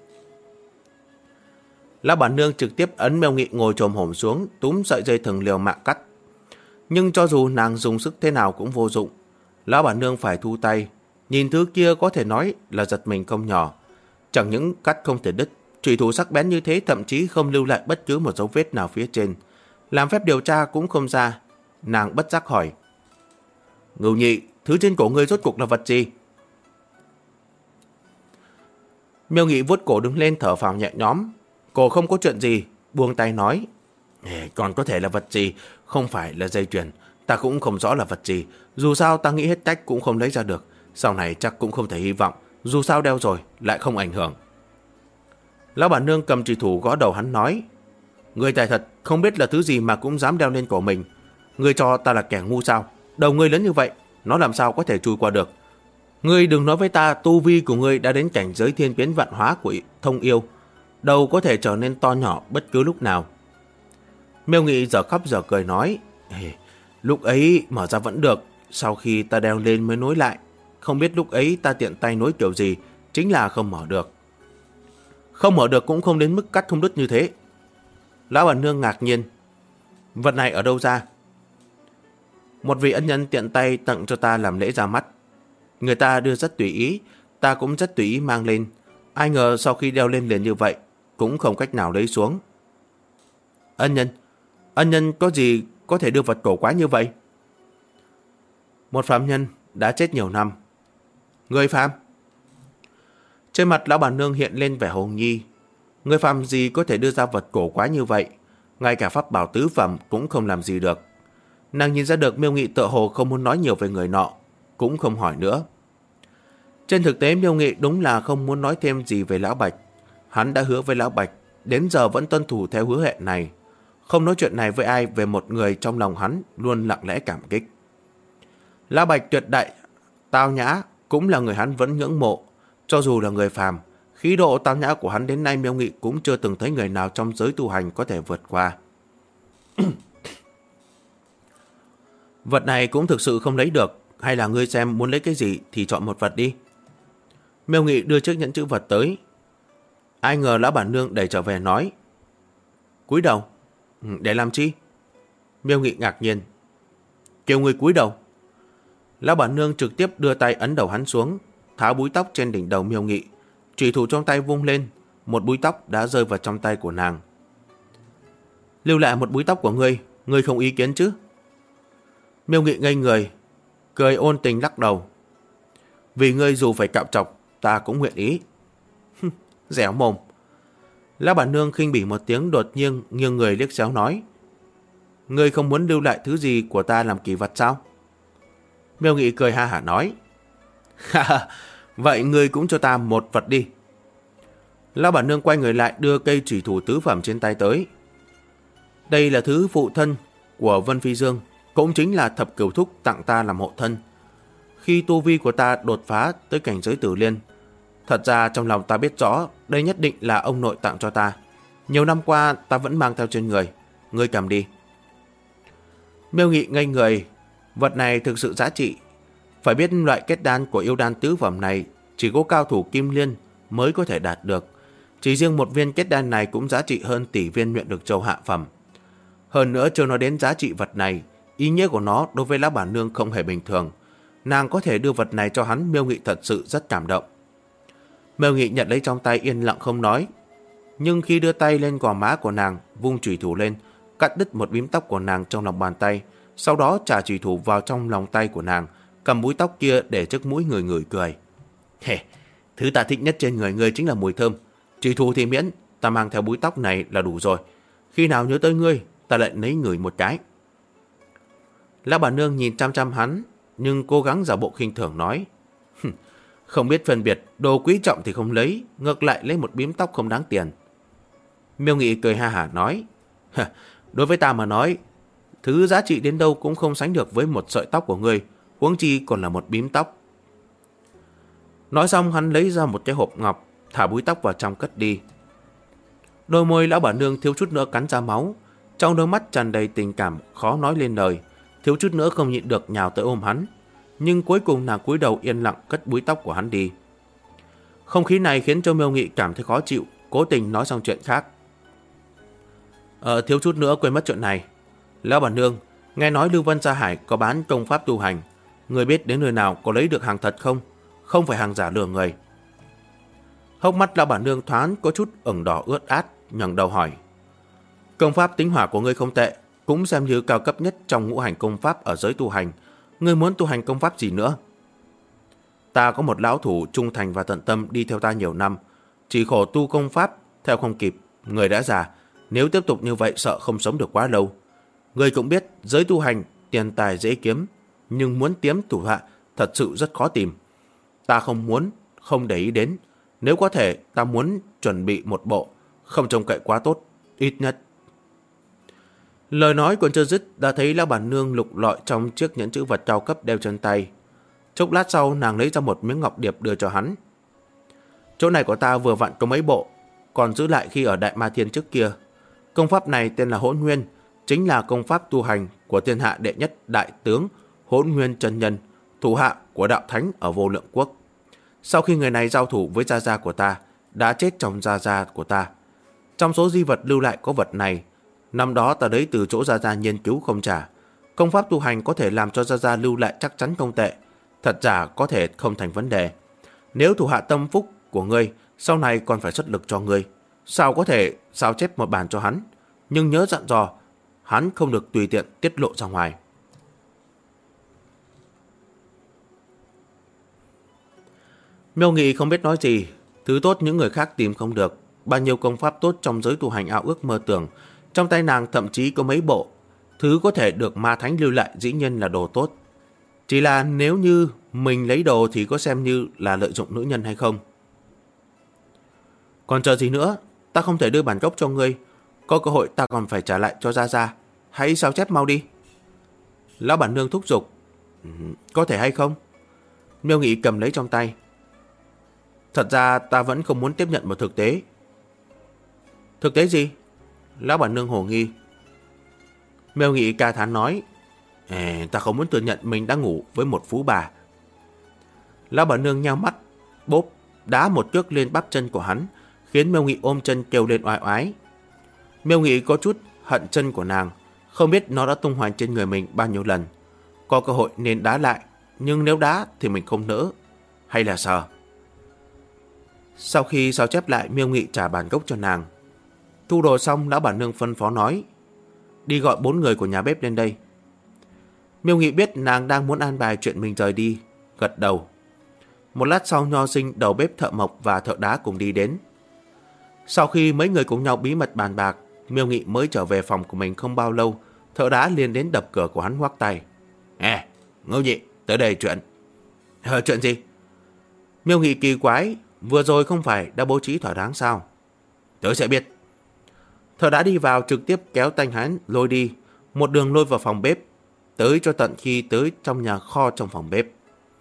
[SPEAKER 1] Lão bản nương trực tiếp ấn Miêu Nghị ngồi chồm hổm xuống, túm sợi dây thừng liều mạng cắt. Nhưng cho dù nàng dùng sức thế nào cũng vô dụng. Lão bản nương phải thu tay, nhìn thứ kia có thể nói là giật mình không nhỏ. Chẳng những cắt không thể đứt, chùy thủ sắc bén như thế thậm chí không lưu lại bất cứ một dấu vết nào phía trên. Làm phép điều tra cũng không ra. Nàng bất giác hỏi. Ngưu Nhị, thứ trên cổ ngươi rốt cuộc là vật gì? Miêu Nghị vuốt cổ đứng lên thở phào nhẹ nhõm. Cổ không có chuyện gì, buông tay nói. Còn có thể là vật gì, không phải là dây chuyền. Ta cũng không rõ là vật gì. Dù sao ta nghĩ hết cách cũng không lấy ra được. Sau này chắc cũng không thể hy vọng. Dù sao đeo rồi, lại không ảnh hưởng. Lão bản nương cầm chùy thủ gõ đầu hắn nói. Người tài thật, không biết là thứ gì mà cũng dám đeo lên cổ mình. Người cho ta là kẻ ngu sao? Đầu ngươi lớn như vậy, nó làm sao có thể chui qua được? Ngươi đừng nói với ta tu vi của ngươi đã đến cảnh giới thiên biến vạn hóa của thông yêu. Đầu có thể trở nên to nhỏ bất cứ lúc nào. Miêu Nghị giờ khóc giờ cười nói. Lúc ấy mở ra vẫn được, sau khi ta đeo lên mới nối lại. Không biết lúc ấy ta tiện tay nối kiểu gì, chính là không mở được. Không mở được cũng không đến mức cắt không đứt như thế. Lão bản nương ngạc nhiên. Vật này ở đâu ra? Một vị ân nhân tiện tay tặng cho ta làm lễ ra mắt. Người ta đưa rất tùy ý, ta cũng rất tùy ý mang lên. Ai ngờ sau khi đeo lên liền như vậy, cũng không cách nào lấy xuống. Ân nhân có gì có thể đưa vật cổ quái như vậy? Một phàm nhân đã chết nhiều năm. Người phàm? Trên mặt lão bản nương hiện lên vẻ hồ nghi. Người phàm gì có thể đưa ra vật cổ quái như vậy? Ngay cả pháp bảo tứ phẩm cũng không làm gì được. Nàng nhìn ra được Miêu Nghị tựa hồ không muốn nói nhiều về người nọ, cũng không hỏi nữa. Trên thực tế Miêu Nghị đúng là không muốn nói thêm gì về Lão Bạch. Hắn đã hứa với Lão Bạch, đến giờ vẫn tuân thủ theo hứa hẹn này. Không nói chuyện này với ai về một người trong lòng hắn luôn lặng lẽ cảm kích. Lão Bạch tuyệt đại, tao nhã, cũng là người hắn vẫn ngưỡng mộ. Cho dù là người phàm, khí độ tao nhã của hắn đến nay Miêu Nghị cũng chưa từng thấy người nào trong giới tu hành có thể vượt qua. Vật này cũng thực sự không lấy được, hay là ngươi xem muốn lấy cái gì thì chọn một vật đi. Miêu Nghị đưa chiếc nhẫn chữ vật tới. Ai ngờ lão bản nương đẩy trở về nói. Cúi đầu. Để làm chi? Miêu Nghị ngạc nhiên. Kêu ngươi cúi đầu. Lão bản nương trực tiếp đưa tay ấn đầu hắn xuống, tháo búi tóc trên đỉnh đầu Miêu Nghị. Chủy thủ trong tay vung lên, một búi tóc đã rơi vào trong tay của nàng. Lưu lại một búi tóc của ngươi không ý kiến chứ? Miêu Nghị ngây người, cười ôn tình lắc đầu. Vì ngươi dù phải cạo trọc, ta cũng nguyện ý. Dẻo mồm. Lão bản nương khinh bỉ một tiếng, đột nhiên nghiêng người liếc xéo nói. Ngươi không muốn lưu lại thứ gì của ta làm kỷ vật sao? Miêu Nghị cười ha hả nói. Vậy ngươi cũng cho ta một vật đi. Lão bản nương quay người lại đưa cây chủy thủ tứ phẩm trên tay tới. Đây là thứ phụ thân của Vân Phi Dương, cũng chính là thập cửu thúc tặng ta làm hộ thân. Khi tu vi của ta đột phá tới cảnh giới tử liên, thật ra trong lòng ta biết rõ đây nhất định là ông nội tặng cho ta. Nhiều năm qua ta vẫn mang theo trên người. Ngươi cầm đi. Miêu Nghị ngây người. Vật này thực sự giá trị. Phải biết loại kết đan của yêu đan tứ phẩm này chỉ có cao thủ kim liên mới có thể đạt được. Chỉ riêng một viên kết đan này cũng giá trị hơn tỷ viên luyện được châu hạ phẩm. Hơn nữa chưa nói đến giá trị vật này, ý nghĩa của nó đối với lão bản nương không hề bình thường. Nàng có thể đưa vật này cho hắn, Miêu Nghị thật sự rất cảm động. Miêu Nghị nhận lấy trong tay yên lặng không nói. Nhưng khi đưa tay lên gò má của nàng, vung chủy thủ lên, cắt đứt một bím tóc của nàng trong lòng bàn tay, sau đó trả chủy thủ vào trong lòng tay của nàng, cầm búi tóc kia để trước mũi người cười. Thứ ta thích nhất trên người ngươi chính là mùi thơm. Chủy thủ thì miễn, ta mang theo búi tóc này là đủ rồi. Khi nào nhớ tới ngươi, ta lại lấy người một cái. Lão bản nương nhìn chăm chăm hắn, nhưng cố gắng giả bộ khinh thường nói. Không biết phân biệt, đồ quý trọng thì không lấy, ngược lại lấy một bím tóc không đáng tiền. Miêu Nghị cười ha hả nói. Đối với ta mà nói, thứ giá trị đến đâu cũng không sánh được với một sợi tóc của ngươi, huống chi còn là một bím tóc. Nói xong hắn lấy ra một cái hộp ngọc, thả búi tóc vào trong cất đi. Đôi môi lão bản nương thiếu chút nữa cắn ra máu, trong đôi mắt tràn đầy tình cảm khó nói lên lời, thiếu chút nữa không nhịn được nhào tới ôm hắn. Nhưng cuối cùng nàng cúi đầu yên lặng cất búi tóc của hắn đi. Không khí này khiến cho Miêu Nghị cảm thấy khó chịu, cố tình nói sang chuyện khác. Thiếu chút nữa quên mất chuyện này. Lão bản nương, nghe nói Lưu Vân Gia Hải có bán công pháp tu hành. Người biết đến nơi nào có lấy được hàng thật không? Không phải hàng giả lừa người. Hốc mắt lão bản nương thoáng có chút ửng đỏ ướt át, ngẩng đầu hỏi. Công pháp tính hỏa của ngươi không tệ, cũng xem như cao cấp nhất trong ngũ hành công pháp ở giới tu hành. Ngươi muốn tu hành công pháp gì nữa? Ta có một lão thủ trung thành và tận tâm đi theo ta nhiều năm, chỉ khổ tu công pháp theo không kịp. Người đã già, nếu tiếp tục như vậy sợ không sống được quá lâu. Ngươi cũng biết giới tu hành tiền tài dễ kiếm, nhưng muốn kiếm thủ hạ thật sự rất khó tìm. Ta không muốn, không để ý đến. Nếu có thể, ta muốn chuẩn bị một bộ, không trông cậy quá tốt, ít nhất. Lời nói còn chưa dứt, đã thấy lão bản nương lục lọi trong chiếc nhẫn chữ vật cao cấp đeo trên tay. Chốc lát sau, nàng lấy ra một miếng ngọc điệp đưa cho hắn. Chỗ này của ta vừa vặn có mấy bộ, còn giữ lại khi ở Đại Ma Thiên trước kia. Công pháp này tên là Hỗn Nguyên, chính là công pháp tu hành của thiên hạ đệ nhất đại tướng Hỗn Nguyên chân nhân, thủ hạ của đạo thánh ở Vô Lượng Quốc. Sau khi người này giao thủ với gia gia của ta, đã chết trong gia gia của ta. Trong số di vật lưu lại có vật này. Năm đó ta lấy từ chỗ gia gia nghiên cứu không trả. Công pháp tu hành có thể làm cho gia gia lưu lại chắc chắn không tệ. Thật giả có thể không thành vấn đề. Nếu thủ hạ tâm phúc của ngươi sau này còn phải xuất lực cho ngươi, sao có thể sao chép một bản cho hắn. Nhưng nhớ dặn dò, hắn không được tùy tiện tiết lộ ra ngoài. Miêu Nghị không biết nói gì. Thứ tốt những người khác tìm không được. Bao nhiêu công pháp tốt trong giới tu hành ao ước mơ tưởng. Trong tay nàng thậm chí có mấy bộ. Thứ có thể được ma thánh lưu lại dĩ nhiên là đồ tốt. Chỉ là nếu như mình lấy đồ thì có xem như là lợi dụng nữ nhân hay không? Còn chờ gì nữa? Ta không thể đưa bản gốc cho ngươi. Có cơ hội ta còn phải trả lại cho Gia Gia. Hãy sao chép mau đi. Lão bản nương thúc giục. Có thể hay không? Miêu Nghị cầm lấy trong tay. Thật ra ta vẫn không muốn tiếp nhận một thực tế. Thực tế gì? Lão bản nương hồ nghi. Miêu Nghị ca thán nói. Ta không muốn thừa nhận mình đang ngủ với một phú bà. Lão bản nương nhao mắt, bốp, đá một cước lên bắp chân của hắn, khiến Miêu Nghị ôm chân kêu lên oai oái. Miêu Nghị có chút hận chân của nàng, không biết nó đã tung hoành trên người mình bao nhiêu lần. Có cơ hội nên đá lại, nhưng nếu đá thì mình không nỡ. Hay là sờ? Sau khi sao chép lại, Miêu Nghị trả bản gốc cho nàng. Thu đồ xong, lão bản nương phân phó nói: đi gọi 4 người của nhà bếp lên đây. Miêu Nghị biết nàng đang muốn an bài chuyện mình rời đi, gật đầu. Một lát sau, Nho Sinh, đầu bếp, thợ mộc và thợ đá cùng đi đến. Sau khi mấy người cùng nhau bí mật bàn bạc, Miêu Nghị mới trở về phòng của mình không bao lâu, thợ đá liền đến đập cửa của hắn ngoắc tay. Ngưu Nhị, tới đây chuyện. Chuyện gì? Miêu Nghị kỳ quái, vừa rồi không phải đã bố trí thỏa đáng sao? Tớ sẽ biết. Thợ đá đi vào trực tiếp kéo tay hắn lôi đi, một đường lôi vào phòng bếp, tới cho tận khi tới trong nhà kho trong phòng bếp.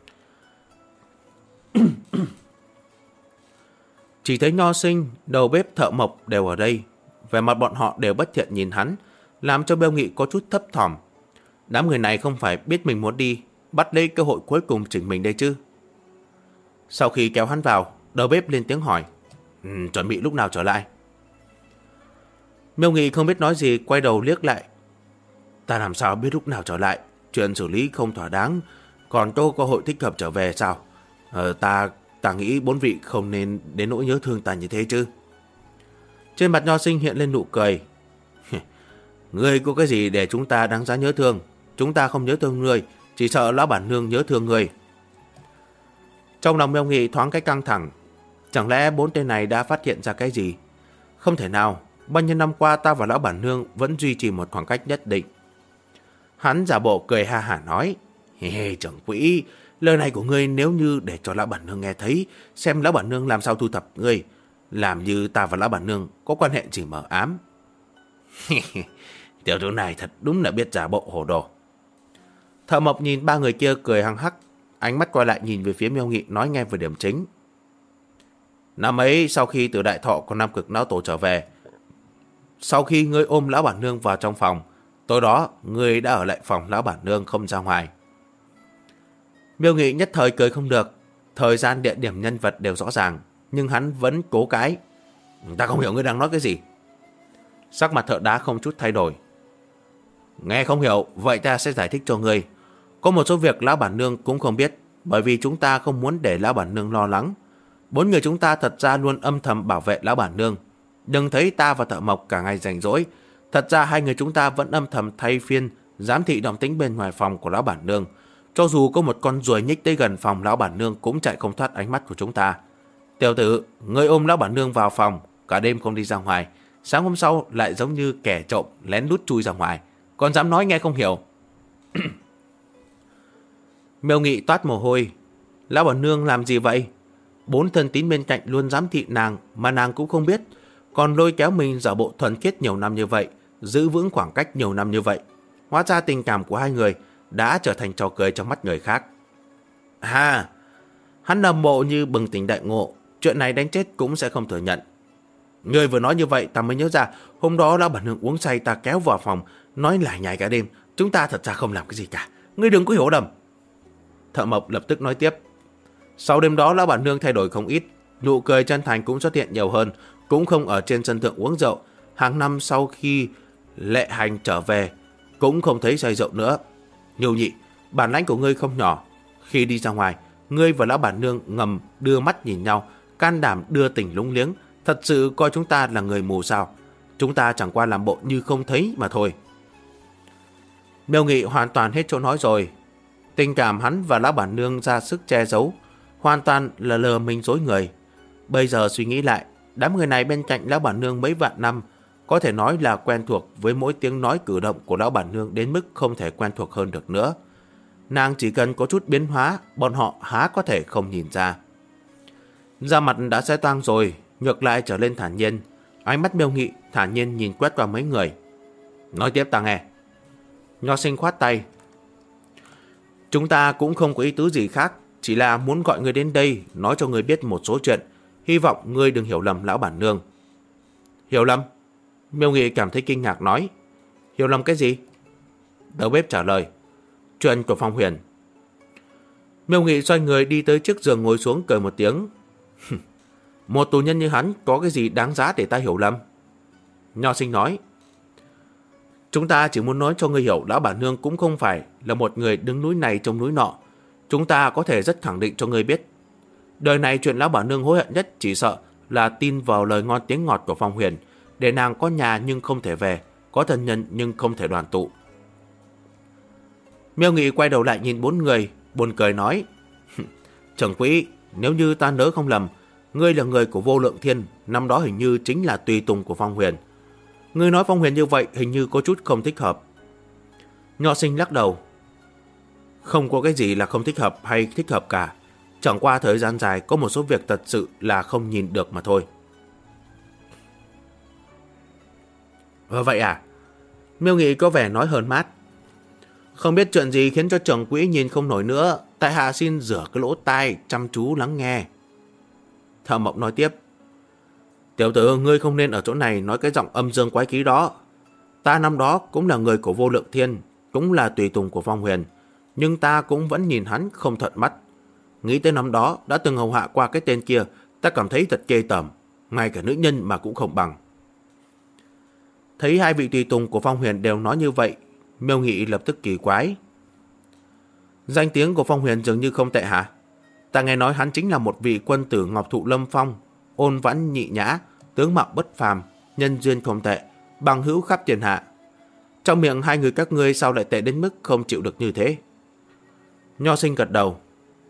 [SPEAKER 1] Chỉ thấy Nho Sinh, đầu bếp, thợ mộc đều ở đây. Vẻ mặt bọn họ đều bất thiện nhìn hắn, làm cho Miêu Nghị có chút thấp thỏm. Đám người này không phải biết mình muốn đi, bắt lấy cơ hội cuối cùng chỉnh mình đây chứ? Sau khi kéo hắn vào, đầu bếp lên tiếng hỏi: chuẩn bị lúc nào trở lại? Miêu Nghị không biết nói gì, quay đầu liếc lại. Ta làm sao biết lúc nào trở lại? Chuyện xử lý không thỏa đáng, còn tôi có hội thích hợp trở về sao? Ta nghĩ 4 vị không nên đến nỗi nhớ thương ta như thế chứ. Trên mặt Nho Sinh hiện lên nụ cười. Ngươi có cái gì để chúng ta đáng giá nhớ thương? Chúng ta không nhớ thương ngươi, chỉ sợ lão bản nương nhớ thương ngươi. Trong lòng Miêu Nghị thoáng cái căng thẳng. Chẳng lẽ 4 tên này đã phát hiện ra cái gì? Không thể nào, bao nhiêu năm qua ta và lão bản nương vẫn duy trì một khoảng cách nhất định. Hắn giả bộ cười ha hả nói: trưởng quỹ, lời này của ngươi nếu như để cho lão bản nương nghe thấy, xem lão bản nương làm sao thu thập ngươi, làm như ta và lão bản nương có quan hệ chỉ mờ ám. Tiểu tử này thật đúng là biết giả bộ hồ đồ. Thợ mộc nhìn 3 người kia cười hăng hắc, ánh mắt quay lại nhìn về phía Miêu Nghị, nói ngay về điểm chính. Năm ấy, sau khi từ Đại Thọ của Nam Cực Lão Tổ trở về, sau khi ngươi ôm lão bản nương vào trong phòng, tối đó ngươi đã ở lại phòng lão bản nương không ra ngoài. Miêu Nghị nhất thời cười không được. Thời gian, địa điểm, nhân vật đều rõ ràng, nhưng hắn vẫn cố cãi. Ta không hiểu ngươi đang nói cái gì. Sắc mặt thợ đá không chút thay đổi. Nghe không hiểu, vậy ta sẽ giải thích cho ngươi. Có một số việc lão bản nương cũng không biết, bởi vì chúng ta không muốn để lão bản nương lo lắng. 4 người chúng ta thật ra luôn âm thầm bảo vệ lão bản nương. Đừng thấy ta và thợ mộc cả ngày rảnh rỗi, thật ra 2 người chúng ta vẫn âm thầm thay phiên giám thị động tĩnh bên ngoài phòng của lão bản nương. Cho dù có một con ruồi nhích tới gần phòng lão bản nương cũng chạy không thoát ánh mắt của chúng ta. Tiểu tử, ngươi ôm lão bản nương vào phòng, cả đêm không đi ra ngoài, sáng hôm sau lại giống như kẻ trộm lén lút chui ra ngoài, còn dám nói nghe không hiểu. Miêu Nghị toát mồ hôi. Lão bản nương làm gì vậy? 4 thân tín bên cạnh luôn giám thị nàng mà nàng cũng không biết, còn lôi kéo mình giả bộ thuần khiết nhiều năm như vậy, giữ vững khoảng cách nhiều năm như vậy. Hóa ra tình cảm của 2 người đã trở thành trò cười trong mắt người khác. Hắn nằm bộ như bừng tỉnh đại ngộ, chuyện này đánh chết cũng sẽ không thừa nhận. Ngươi vừa nói như vậy ta mới nhớ ra, hôm đó lão bản nương uống say, ta kéo vào phòng nói lải nhải cả đêm, chúng ta thật ra không làm cái gì cả, ngươi đừng có hiểu lầm. Thợ mộc lập tức nói tiếp. Sau đêm đó lão bản nương thay đổi không ít, nụ cười chân thành cũng xuất hiện nhiều hơn, cũng không ở trên sân thượng uống rượu. Hàng năm sau khi lệ hành trở về cũng không thấy say rượu nữa. Ngưu Nhị, bản lãnh của ngươi không nhỏ. Khi đi ra ngoài, ngươi và lão bản nương ngầm đưa mắt nhìn nhau, can đảm đưa tình lúng liếng, thật sự coi chúng ta là người mù sao? Chúng ta chẳng qua làm bộ như không thấy mà thôi. Miêu Nghị hoàn toàn hết chỗ nói rồi. Tình cảm hắn và lão bản nương ra sức che giấu, hoàn toàn là lừa mình dối người. Bây giờ suy nghĩ lại, đám người này bên cạnh lão bản nương mấy vạn năm, có thể nói là quen thuộc với mỗi tiếng nói cử động của lão bản nương đến mức không thể quen thuộc hơn được nữa. Nàng chỉ cần có chút biến hóa, bọn họ há có thể không nhìn ra. Da mặt đã xe toang rồi, ngược lại trở lên thản nhiên. Ánh mắt Miêu Nghị thản nhiên nhìn quét qua mấy người. Nói tiếp ta nghe. Nho Sinh khoát tay. Chúng ta cũng không có ý tứ gì khác, chỉ là muốn gọi ngươi đến đây nói cho ngươi biết một số chuyện, hy vọng ngươi đừng hiểu lầm lão bản nương. Hiểu lầm? Miêu Nghị cảm thấy kinh ngạc nói. Hiểu lầm cái gì? Đầu bếp trả lời. Chuyện của Phong Huyền. Miêu Nghị xoay người đi tới trước giường ngồi xuống cười một tiếng. Một tù nhân như hắn có cái gì đáng giá để ta hiểu lầm? Nho Sinh nói. Chúng ta chỉ muốn nói cho ngươi hiểu lão bản nương cũng không phải là một người đứng núi này trông núi nọ. chúng ta có thể rất khẳng định cho ngươi biết. Đời này chuyện lão bản nương hối hận nhất chỉ sợ là tin vào lời ngon tiếng ngọt của Phong Huyền, để nàng có nhà nhưng không thể về, có thân nhân nhưng không thể đoàn tụ. Miêu Nghị quay đầu lại nhìn bốn người, buồn cười nói: Trưởng quỹ, nếu như ta nhớ không lầm, ngươi là người của Vô Lượng Thiên, năm đó hình như chính là tùy tùng của Phong Huyền. Ngươi nói Phong Huyền như vậy hình như có chút không thích hợp. Nho Sinh lắc đầu: Không có cái gì là không thích hợp hay thích hợp cả. Chẳng qua thời gian dài có một số việc thật sự là không nhìn được mà thôi. Vậy à? Miêu Nghị có vẻ nói hờn mát. Không biết chuyện gì khiến cho trưởng quỹ nhìn không nổi nữa, tại hạ xin rửa cái lỗ tai chăm chú lắng nghe. Thợ Mộc nói tiếp: Tiểu tử, ngươi không nên ở chỗ này nói cái giọng âm dương quái khí đó. Ta năm đó cũng là người của Vô Lượng Thiên, cũng là tùy tùng của Phong Huyền, nhưng ta cũng vẫn nhìn hắn không thuận mắt. Nghĩ tới năm đó đã từng hầu hạ qua cái tên kia, ta cảm thấy thật ghê tởm, ngay cả nữ nhân mà cũng không bằng. Thấy hai vị tùy tùng của Phong Huyền đều nói như vậy, Miêu Nghị lập tức kỳ quái. Danh tiếng của Phong Huyền dường như không tệ hả? Ta nghe nói hắn chính là một vị quân tử Ngọc Thụ Lâm Phong, ôn vãn nhị nhã, tướng mạo bất phàm, nhân duyên không tệ, bằng hữu khắp thiên hạ. Trong miệng hai người các ngươi sao lại tệ đến mức không chịu được như thế? Nho Sinh gật đầu.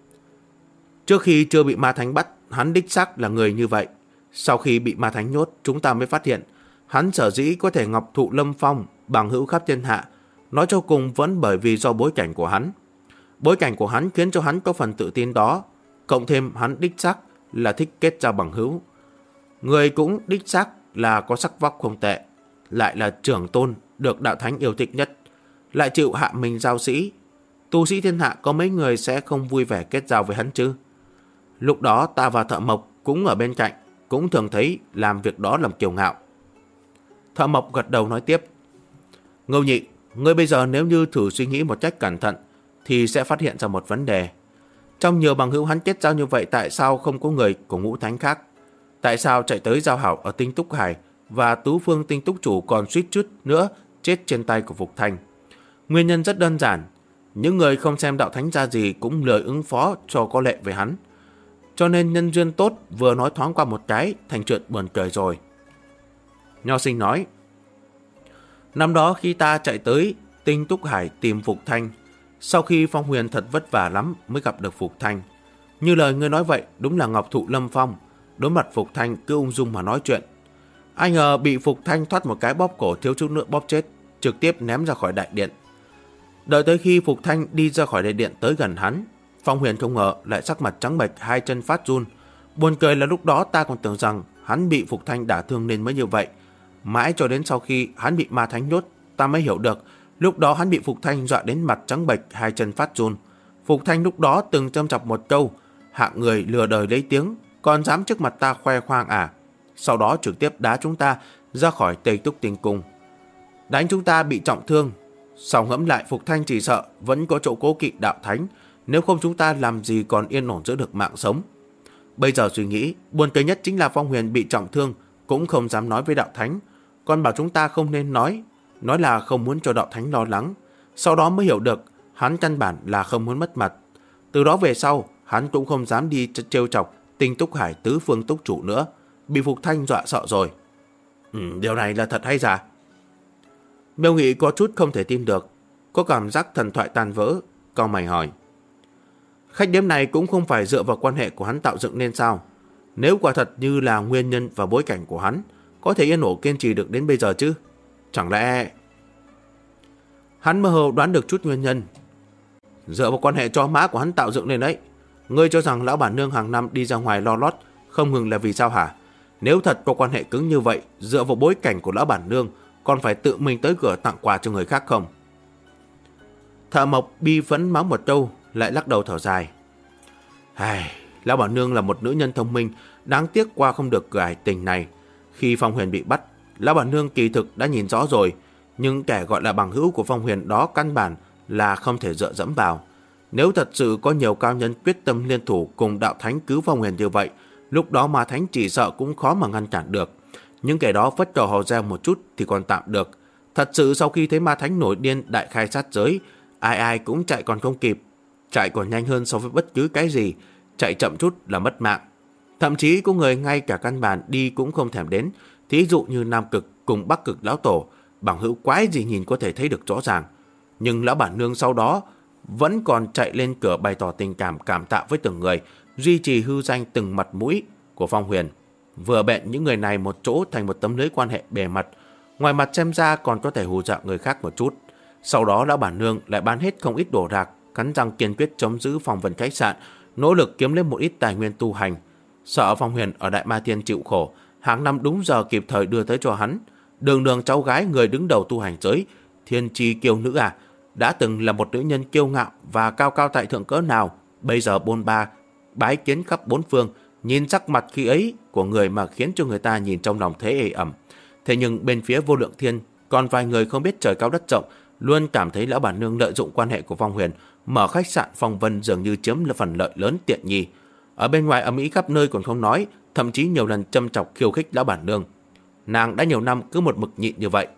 [SPEAKER 1] Trước khi chưa bị ma thánh bắt, hắn đích xác là người như vậy. Sau khi bị ma thánh nhốt, chúng ta mới phát hiện hắn sở dĩ có thể Ngọc Thụ Lâm Phong, bằng hữu khắp thiên hạ, nói cho cùng vẫn bởi vì do bối cảnh của hắn. Bối cảnh của hắn khiến cho hắn có phần tự tin đó, cộng thêm hắn đích xác là thích kết giao bằng hữu. Người cũng đích xác là có sắc vóc không tệ, lại là trưởng tôn được đạo thánh yêu thích nhất, lại chịu hạ mình giao sĩ. Tu sĩ thiên hạ có mấy người sẽ không vui vẻ kết giao với hắn chứ? Lúc đó ta và Thợ Mộc cũng ở bên cạnh, cũng thường thấy làm việc đó làm kiêu ngạo. Thợ Mộc gật đầu nói tiếp: Ngưu Nhị, ngươi bây giờ nếu như thử suy nghĩ một cách cẩn thận thì sẽ phát hiện ra một vấn đề. Trong nhiều bằng hữu hắn kết giao như vậy, tại sao không có người của ngũ thánh khác? Tại sao chạy tới giao hảo ở Tinh Túc Hải và Tú Phương Tinh Túc Chủ còn suýt chút nữa chết trên tay của Phục Thanh? Nguyên nhân rất đơn giản, những người không xem đạo thánh ra gì cũng lười ứng phó cho có lệ với hắn. Cho nên nhân duyên tốt vừa nói thoáng qua một cái thành chuyện buồn cười rồi. Nho Sinh nói: Năm đó khi ta chạy tới Tinh Túc Hải tìm Phục Thanh, sau khi Phong Huyền thật vất vả lắm mới gặp được Phục Thanh. Như lời ngươi nói vậy, đúng là Ngọc Thụ Lâm Phong. Đối mặt Phục Thanh cứ ung dung mà nói chuyện. Ai ngờ bị Phục Thanh thoát một cái bóp cổ, thiếu chút nữa bóp chết, trực tiếp ném ra khỏi đại điện. Đợi tới khi Phục Thanh đi ra khỏi đại điện tới gần hắn, Phong Huyền không ngờ lại sắc mặt trắng bệch, hai chân phát run. Buồn cười là lúc đó ta còn tưởng rằng hắn bị Phục Thanh đả thương nên mới như vậy. Mãi cho đến sau khi hắn bị ma thánh nhốt, ta mới hiểu được lúc đó hắn bị Phục Thanh dọa đến mặt trắng bệch, hai chân phát run. Phục Thanh lúc đó từng châm chọc một câu: hạng người lừa đời lấy tiếng, còn dám trước mặt ta khoe khoang à? Sau đó trực tiếp đá chúng ta ra khỏi Tây Túc Tinh Cung, đánh chúng ta bị trọng thương. Sau ngẫm lại, Phục Thanh chỉ sợ vẫn có chỗ cố kỵ đạo thánh, nếu không chúng ta làm gì còn yên ổn giữ được mạng sống. Bây giờ suy nghĩ, buồn cười nhất chính là Phong Huyền bị trọng thương cũng không dám nói với đạo thánh, còn bảo chúng ta không nên nói là không muốn cho đạo thánh lo lắng. Sau đó mới hiểu được hắn căn bản là không muốn mất mặt. Từ đó về sau, hắn cũng không dám đi trêu chọc Tinh Túc Hải Tứ Phương Túc Chủ nữa, bị Phục Thanh dọa sợ rồi. Điều này là thật hay giả? Miêu Nghị có chút không thể tin được, có cảm giác thần thoại tan vỡ, cau mày hỏi: Khách điếm này cũng không phải dựa vào quan hệ của hắn tạo dựng nên sao? Nếu quả thật như là nguyên nhân và bối cảnh của hắn, có thể yên ổn kiên trì được đến bây giờ chứ? Chẳng lẽ... Hắn mơ hồ đoán được chút nguyên nhân. Dựa vào quan hệ chó má của hắn tạo dựng nên đấy. Ngươi cho rằng lão bản nương hàng năm đi ra ngoài lo lót không ngừng là vì sao hả? Nếu thật có quan hệ cứng như vậy, dựa vào bối cảnh của lão bản nương, còn phải tự mình tới cửa tặng quà cho người khác không? Thợ Mộc bi phẫn mắng một câu, lại lắc đầu thở dài. Lão bản nương là một nữ nhân thông minh, đáng tiếc qua không được cửa ải tình này. Khi Phong Huyền bị bắt, lão bản nương kỳ thực đã nhìn rõ rồi, nhưng kẻ gọi là bằng hữu của Phong Huyền đó căn bản là không thể dựa dẫm vào. Nếu thật sự có nhiều cao nhân quyết tâm liên thủ cùng đạo thánh cứu Phong Huyền như vậy, lúc đó ma thánh chỉ sợ cũng khó mà ngăn cản được. Những kẻ đó phất cờ hò reo một chút thì còn tạm được. Thật sự sau khi thấy ma thánh nổi điên đại khai sát giới, ai ai cũng chạy còn không kịp. chạy còn nhanh hơn so với bất cứ cái gì, chạy chậm chút là mất mạng. Thậm chí có người ngay cả căn bản đi cũng không thèm đến, thí dụ như Nam Cực cùng Bắc Cực lão tổ, bằng hữu quái gì nhìn có thể thấy được rõ ràng. Nhưng lão bản nương sau đó vẫn còn chạy lên cửa bày tỏ tình cảm cảm tạ với từng người, duy trì hư danh từng mặt mũi của Phong Huyền. Vừa bện những người này một chỗ thành một tấm lưới quan hệ bề mặt, ngoài mặt xem ra còn có thể hù dọa người khác một chút. Sau đó lão bản nương lại bán hết không ít đồ đạc, cắn răng kiên quyết chống giữ Phong Vân khách sạn, nỗ lực kiếm lên một ít tài nguyên tu hành. Sợ Phong Huyền ở Đại Ma Thiên chịu khổ, hàng năm đúng giờ kịp thời đưa tới cho hắn. Đường đường cháu gái người đứng đầu tu hành giới, thiên chi kiêu nữ à, đã từng là một nữ nhân kiêu ngạo và cao cao tại thượng cỡ nào, bây giờ bôn ba bái kiến khắp bốn phương, nhìn sắc mặt khi ấy của người mà khiến cho người ta nhìn trong lòng thấy ê ẩm. Thế nhưng bên phía Vô Lượng Thiên còn vài người không biết trời cao đất rộng, luôn cảm thấy lão bản nương lợi dụng quan hệ của Phong Huyền mở khách sạn Phong Vân dường như chiếm là phần lợi lớn tiện nghi. Ở bên ngoài ầm ĩ khắp nơi còn không nói, thậm chí nhiều lần châm chọc khiêu khích lão bản nương. Nàng đã nhiều năm cứ một mực nhịn như vậy.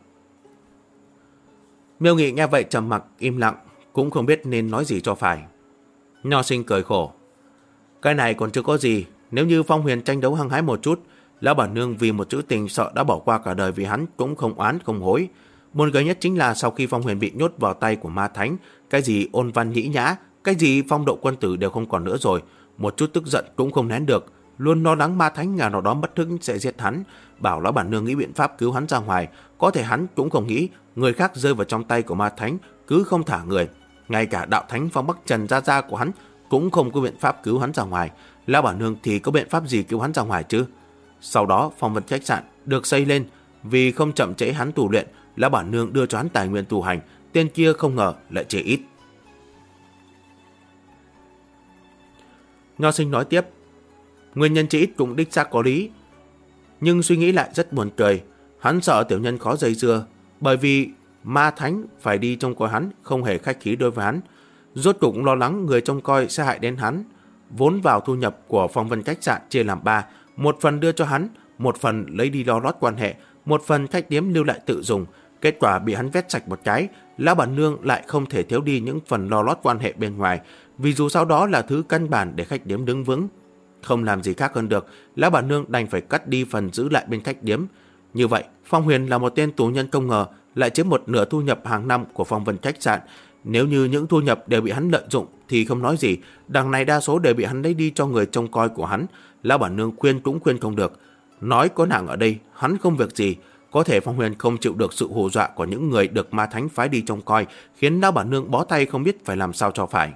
[SPEAKER 1] Miêu Nghị nghe vậy trầm mặc im lặng, cũng không biết nên nói gì cho phải. Nho Sinh cười khổ. Cái này còn chưa có gì, nếu như Phong Huyền tranh đấu hăng hái một chút, lão bản nương vì một chữ tình sợ đã bỏ qua cả đời vì hắn cũng không oán không hối. Buồn cười nhất chính là sau khi Phong Huyền bị nhốt vào tay của ma thánh, cái gì ôn văn nhĩ nhã, cái gì phong độ quân tử đều không còn nữa rồi, một chút tức giận cũng không nén được, luôn lo lắng ma thánh nhà nào đó bất thức sẽ giết hắn, bảo lão bản nương nghĩ biện pháp cứu hắn ra ngoài. Có thể hắn cũng không nghĩ người khác rơi vào trong tay của ma thánh cứ không thả người, ngay cả đạo thánh Phong Bắc Trần gia của hắn cũng không có biện pháp cứu hắn ra ngoài, lão bản nương thì có biện pháp gì cứu hắn ra ngoài chứ? Sau đó Phong Vân khách sạn được xây lên, vì không chậm trễ hắn tu luyện, lão bản nương đưa cho hắn tài nguyên tu hành, tên kia không ngờ lại chỉ ít. Nho Sinh nói tiếp, nguyên nhân chỉ ít cũng đích xác có lý, nhưng suy nghĩ lại rất buồn cười. Hắn sợ tiểu nhân khó dây dưa, bởi vì ma thánh phải đi trông coi hắn, không hề khách khí đối với hắn. Rốt cuộc cũng lo lắng người trông coi sẽ hại đến hắn. Vốn vào thu nhập của Phong Vân khách sạn chia làm 3, một phần đưa cho hắn, một phần lấy đi lo lót quan hệ, một phần khách điếm lưu lại tự dùng. Kết quả bị hắn vét sạch một cái, lão bản nương lại không thể thiếu đi những phần lo lót quan hệ bên ngoài, vì dù sau đó là thứ căn bản để khách điếm đứng vững. Không làm gì khác hơn được, lão bản nương đành phải cắt đi phần giữ lại bên khách điếm. Như vậy, Phong Huyền là một tên tù nhân không ngờ lại chiếm một nửa thu nhập hàng năm của Phong Vân khách sạn. Nếu như những thu nhập đều bị hắn lợi dụng thì không nói gì, đằng này đa số đều bị hắn lấy đi cho người trông coi của hắn. Lão bản nương khuyên cũng khuyên không được. Nói có nàng ở đây, hắn không việc gì. Có thể Phong Huyền không chịu được sự hù dọa của những người được ma thánh phái đi trông coi, khiến lão bản nương bó tay không biết phải làm sao cho phải.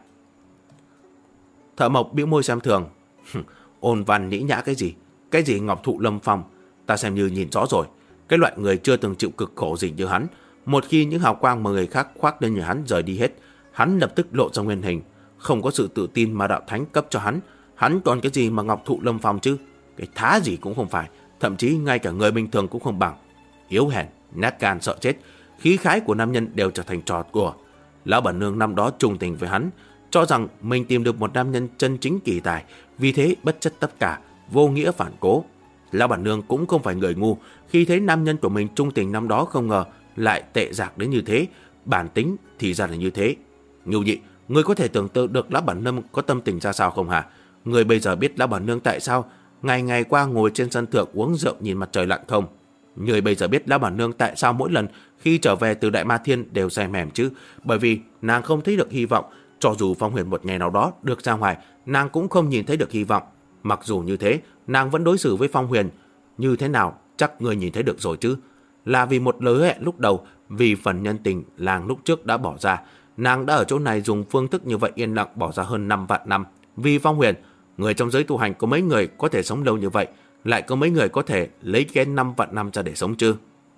[SPEAKER 1] Thợ Mộc bĩu môi xem thường. Ôn văn nhĩ nhã cái gì? Cái gì ngọc thụ lâm phong? Ta xem như nhìn rõ rồi. Cái loại người chưa từng chịu cực khổ gì như hắn, một khi những hào quang mà người khác khoác lên người hắn rời đi hết, hắn lập tức lộ ra nguyên hình. Không có sự tự tin mà đạo thánh cấp cho hắn còn cái gì mà ngọc thụ lâm phong chứ? Cái thá gì cũng không phải, thậm chí ngay cả người bình thường cũng không bằng. Yếu hèn, nát gan sợ chết, khí khái của nam nhân đều trở thành trò đùa. Lão bản nương năm đó trung tình với hắn, cho rằng mình tìm được một nam nhân chân chính kỳ tài, vì thế bất chấp tất cả, vô nghĩa phản cố. Lão bản nương cũng không phải người ngu, khi thấy nam nhân của mình trung tình năm đó không ngờ lại tệ dạc đến như thế, bản tính thì ra là như thế. Ngưu Nhị, người có thể tưởng tượng được lão bản nương có tâm tình ra sao không hả? Người bây giờ biết lão bản nương tại sao ngày ngày qua ngồi trên sân thượng uống rượu nhìn mặt trời lặn không? Người bây giờ biết lão bản nương tại sao mỗi lần khi trở về từ Đại Ma Thiên đều say mềm chứ? Bởi vì nàng không thấy được hy vọng. Cho dù Phong Huyền một ngày nào đó được ra ngoài, nàng cũng không nhìn thấy được hy vọng. Mặc dù như thế, nàng vẫn đối xử với Phong Huyền như thế nào chắc người nhìn thấy được rồi chứ. Là vì một lời hẹn lúc đầu, vì phần nhân tình làng lúc trước đã bỏ ra, nàng đã ở chỗ này dùng phương thức như vậy yên lặng bỏ ra hơn 5 vạn năm. Vì Phong Huyền, người trong giới tu hành có mấy người có thể sống lâu như vậy, lại có mấy người có thể lấy cái 5 vạn năm ra để sống chứ?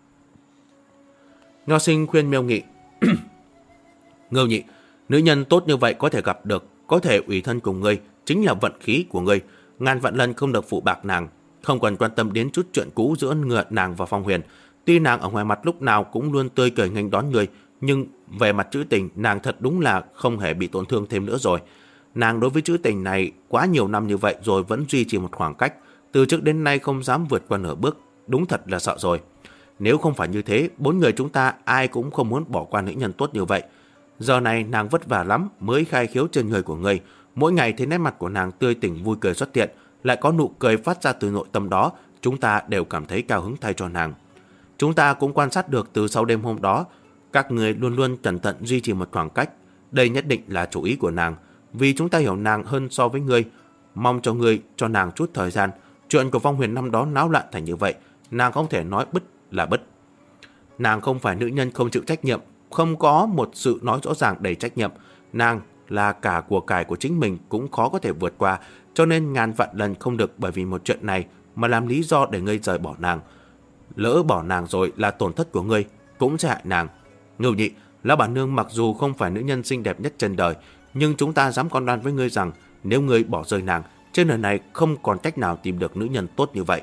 [SPEAKER 1] Nho Sinh khuyên Miêu Nghị. Ngưu Nhị, nữ nhân tốt như vậy có thể gặp được, có thể ủy thân cùng ngươi, chính là vận khí của ngươi. Ngàn vạn lần không được phụ bạc nàng, không cần quan tâm đến chút chuyện cũ giữa nàng và Phong Huyền. Tuy nàng ở ngoài mặt lúc nào cũng luôn tươi cười nghênh đón người, nhưng về mặt trữ tình nàng thật đúng là không hề bị tổn thương thêm nữa rồi. Nàng đối với trữ tình này quá nhiều năm như vậy rồi vẫn duy trì một khoảng cách, từ trước đến nay không dám vượt qua nửa bước, đúng thật là sợ rồi. Nếu không phải như thế, 4 người chúng ta ai cũng không muốn bỏ qua nữ nhân tốt như vậy. Giờ này nàng vất vả lắm mới khai khiếu trên người của ngươi. Mỗi ngày thấy nét mặt của nàng tươi tỉnh vui cười xuất hiện, lại có nụ cười phát ra từ nội tâm đó, chúng ta đều cảm thấy cao hứng thay cho nàng. Chúng ta cũng quan sát được từ sau đêm hôm đó, các người luôn luôn cẩn thận duy trì một khoảng cách. Đây nhất định là chủ ý của nàng, vì chúng ta hiểu nàng hơn so với ngươi. Mong cho ngươi cho nàng chút thời gian. Chuyện của Phong Huyền năm đó náo loạn thành như vậy, nàng không thể nói bứt là bứt. Nàng không phải nữ nhân không chịu trách nhiệm, không có một sự nói rõ ràng đầy trách nhiệm. Nàng là cả của cải của chính mình cũng khó có thể vượt qua, cho nên ngàn vạn lần không được bởi vì một chuyện này mà làm lý do để ngươi rời bỏ nàng. Lỡ bỏ nàng rồi là tổn thất của ngươi, cũng sẽ hại nàng. Ngưu Nhị, lão bản nương mặc dù không phải nữ nhân xinh đẹp nhất trên đời, nhưng chúng ta dám cam đoan với ngươi rằng nếu ngươi bỏ rơi nàng, trên đời này không còn cách nào tìm được nữ nhân tốt như vậy.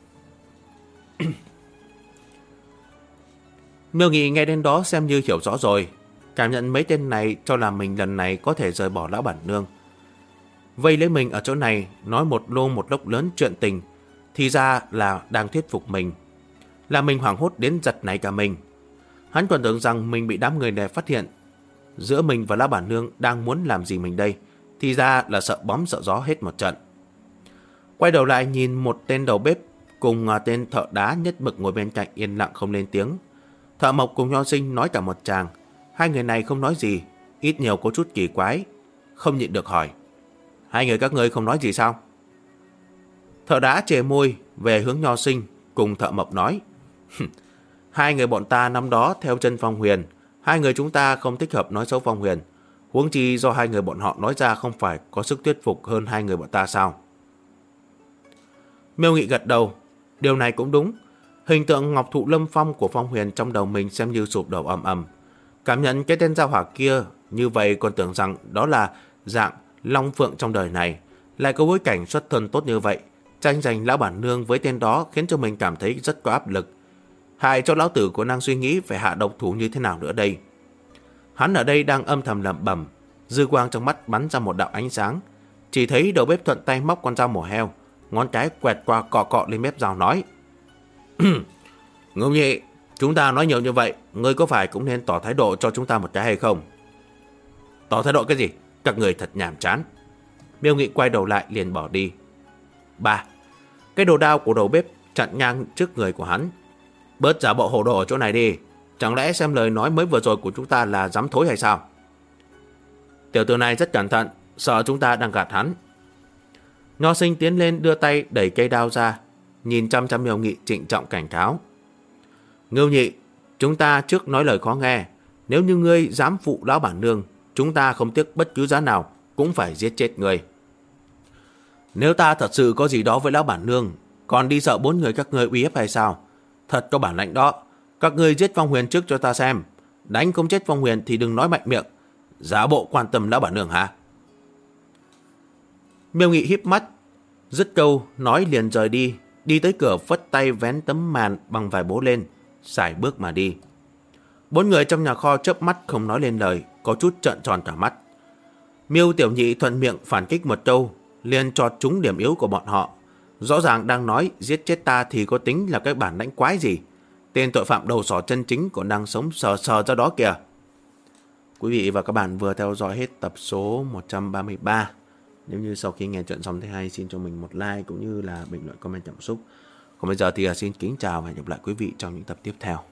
[SPEAKER 1] Miêu Nghị nghe đến đó xem như hiểu rõ rồi, cảm nhận mấy tên này cho là mình lần này có thể rời bỏ lão bản nương. Vây lấy mình ở chỗ này, nói một lô một lốc lớn chuyện tình, thì ra là đang thuyết phục mình. Là mình hoảng hốt đến giật nảy cả mình. Hắn còn tưởng rằng mình bị đám người này phát hiện. Giữa mình và lão bản nương đang muốn làm gì mình đây, thì ra là sợ bóng sợ gió hết một trận. Quay đầu lại nhìn một tên đầu bếp cùng tên thợ đá nhất mực ngồi bên cạnh yên lặng không lên tiếng. Thợ Mộc cùng Nho Sinh nói cả một tràng. Hai người này không nói gì, ít nhiều có chút kỳ quái. Không nhịn được hỏi: hai người các ngươi không nói gì sao? Thợ đá chề môi về hướng Nho Sinh cùng Thợ Mộc nói: hai người bọn ta năm đó theo chân Phong Huyền, hai người chúng ta không thích hợp nói xấu Phong Huyền. Huống chi do hai người bọn họ nói ra không phải có sức thuyết phục hơn hai người bọn ta sao? Miêu Nghị gật đầu. Điều này cũng đúng. Hình tượng Ngọc Thụ Lâm Phong của Phong Huyền trong đầu mình xem như sụp đổ ầm ầm. Cảm nhận cái tên giao hỏa kia như vậy còn tưởng rằng đó là dạng Long Phượng trong đời này. Lại có bối cảnh xuất thân tốt như vậy, tranh giành lão bản nương với tên đó khiến cho mình cảm thấy rất có áp lực. Hại cho lão tử của nàng suy nghĩ phải hạ độc thủ như thế nào nữa đây. Hắn ở đây đang âm thầm lẩm bẩm, dư quang trong mắt bắn ra một đạo ánh sáng. Chỉ thấy đầu bếp thuận tay móc con dao mổ heo, ngón cái quẹt qua cọ cọ lên mép dao nói: Ngưu Nhị, chúng ta nói nhiều như vậy, ngươi có phải cũng nên tỏ thái độ cho chúng ta một cái hay không? Tỏ thái độ cái gì? Các người thật nhàm chán. Miêu Nghị quay đầu lại liền bỏ đi. 3. Cái đồ đao của đầu bếp chặn ngang trước người của hắn. Bớt giả bộ hồ đồ ở chỗ này đi. Chẳng lẽ xem lời nói mới vừa rồi của chúng ta là dám thối hay sao? Tiểu tử này rất cẩn thận, sợ chúng ta đang gạt hắn. Nho Sinh tiến lên đưa tay đẩy cây đao ra, nhìn chăm chăm Miêu Nghị trịnh trọng cảnh cáo: Ngưu Nhị, chúng ta trước nói lời khó nghe. Nếu như ngươi dám phụ lão bản nương, chúng ta không tiếc bất cứ giá nào cũng phải giết chết ngươi. Nếu ta thật sự có gì đó với lão bản nương, còn đi sợ 4 người các ngươi uy hiếp hay sao? Thật có bản lãnh đó. Các ngươi giết Phong Huyền trước cho ta xem. Đánh không chết Phong Huyền thì đừng nói mạnh miệng. Giả bộ quan tâm lão bản nương hả? Miêu Nghị híp mắt, dứt câu nói liền rời đi. Đi tới cửa phất tay vén tấm màn bằng vải bố lên, sải bước mà đi. 4 người trong nhà kho chớp mắt không nói lên lời, có chút trợn tròn cả mắt. Miêu Tiểu Nhị thuận miệng phản kích một câu, liền chọt trúng điểm yếu của bọn họ. Rõ ràng đang nói giết chết ta thì có tính là cái bản lãnh quái gì. Tên tội phạm đầu sỏ chân chính còn đang sống sờ sờ ra đó kìa. Quý vị và các bạn vừa theo dõi hết tập số 133. Nếu như sau khi nghe chuyện xong thấy hay, xin cho mình một like cũng như là bình luận comment cảm xúc. Còn bây giờ thì xin kính chào và hẹn gặp lại quý vị trong những tập tiếp theo.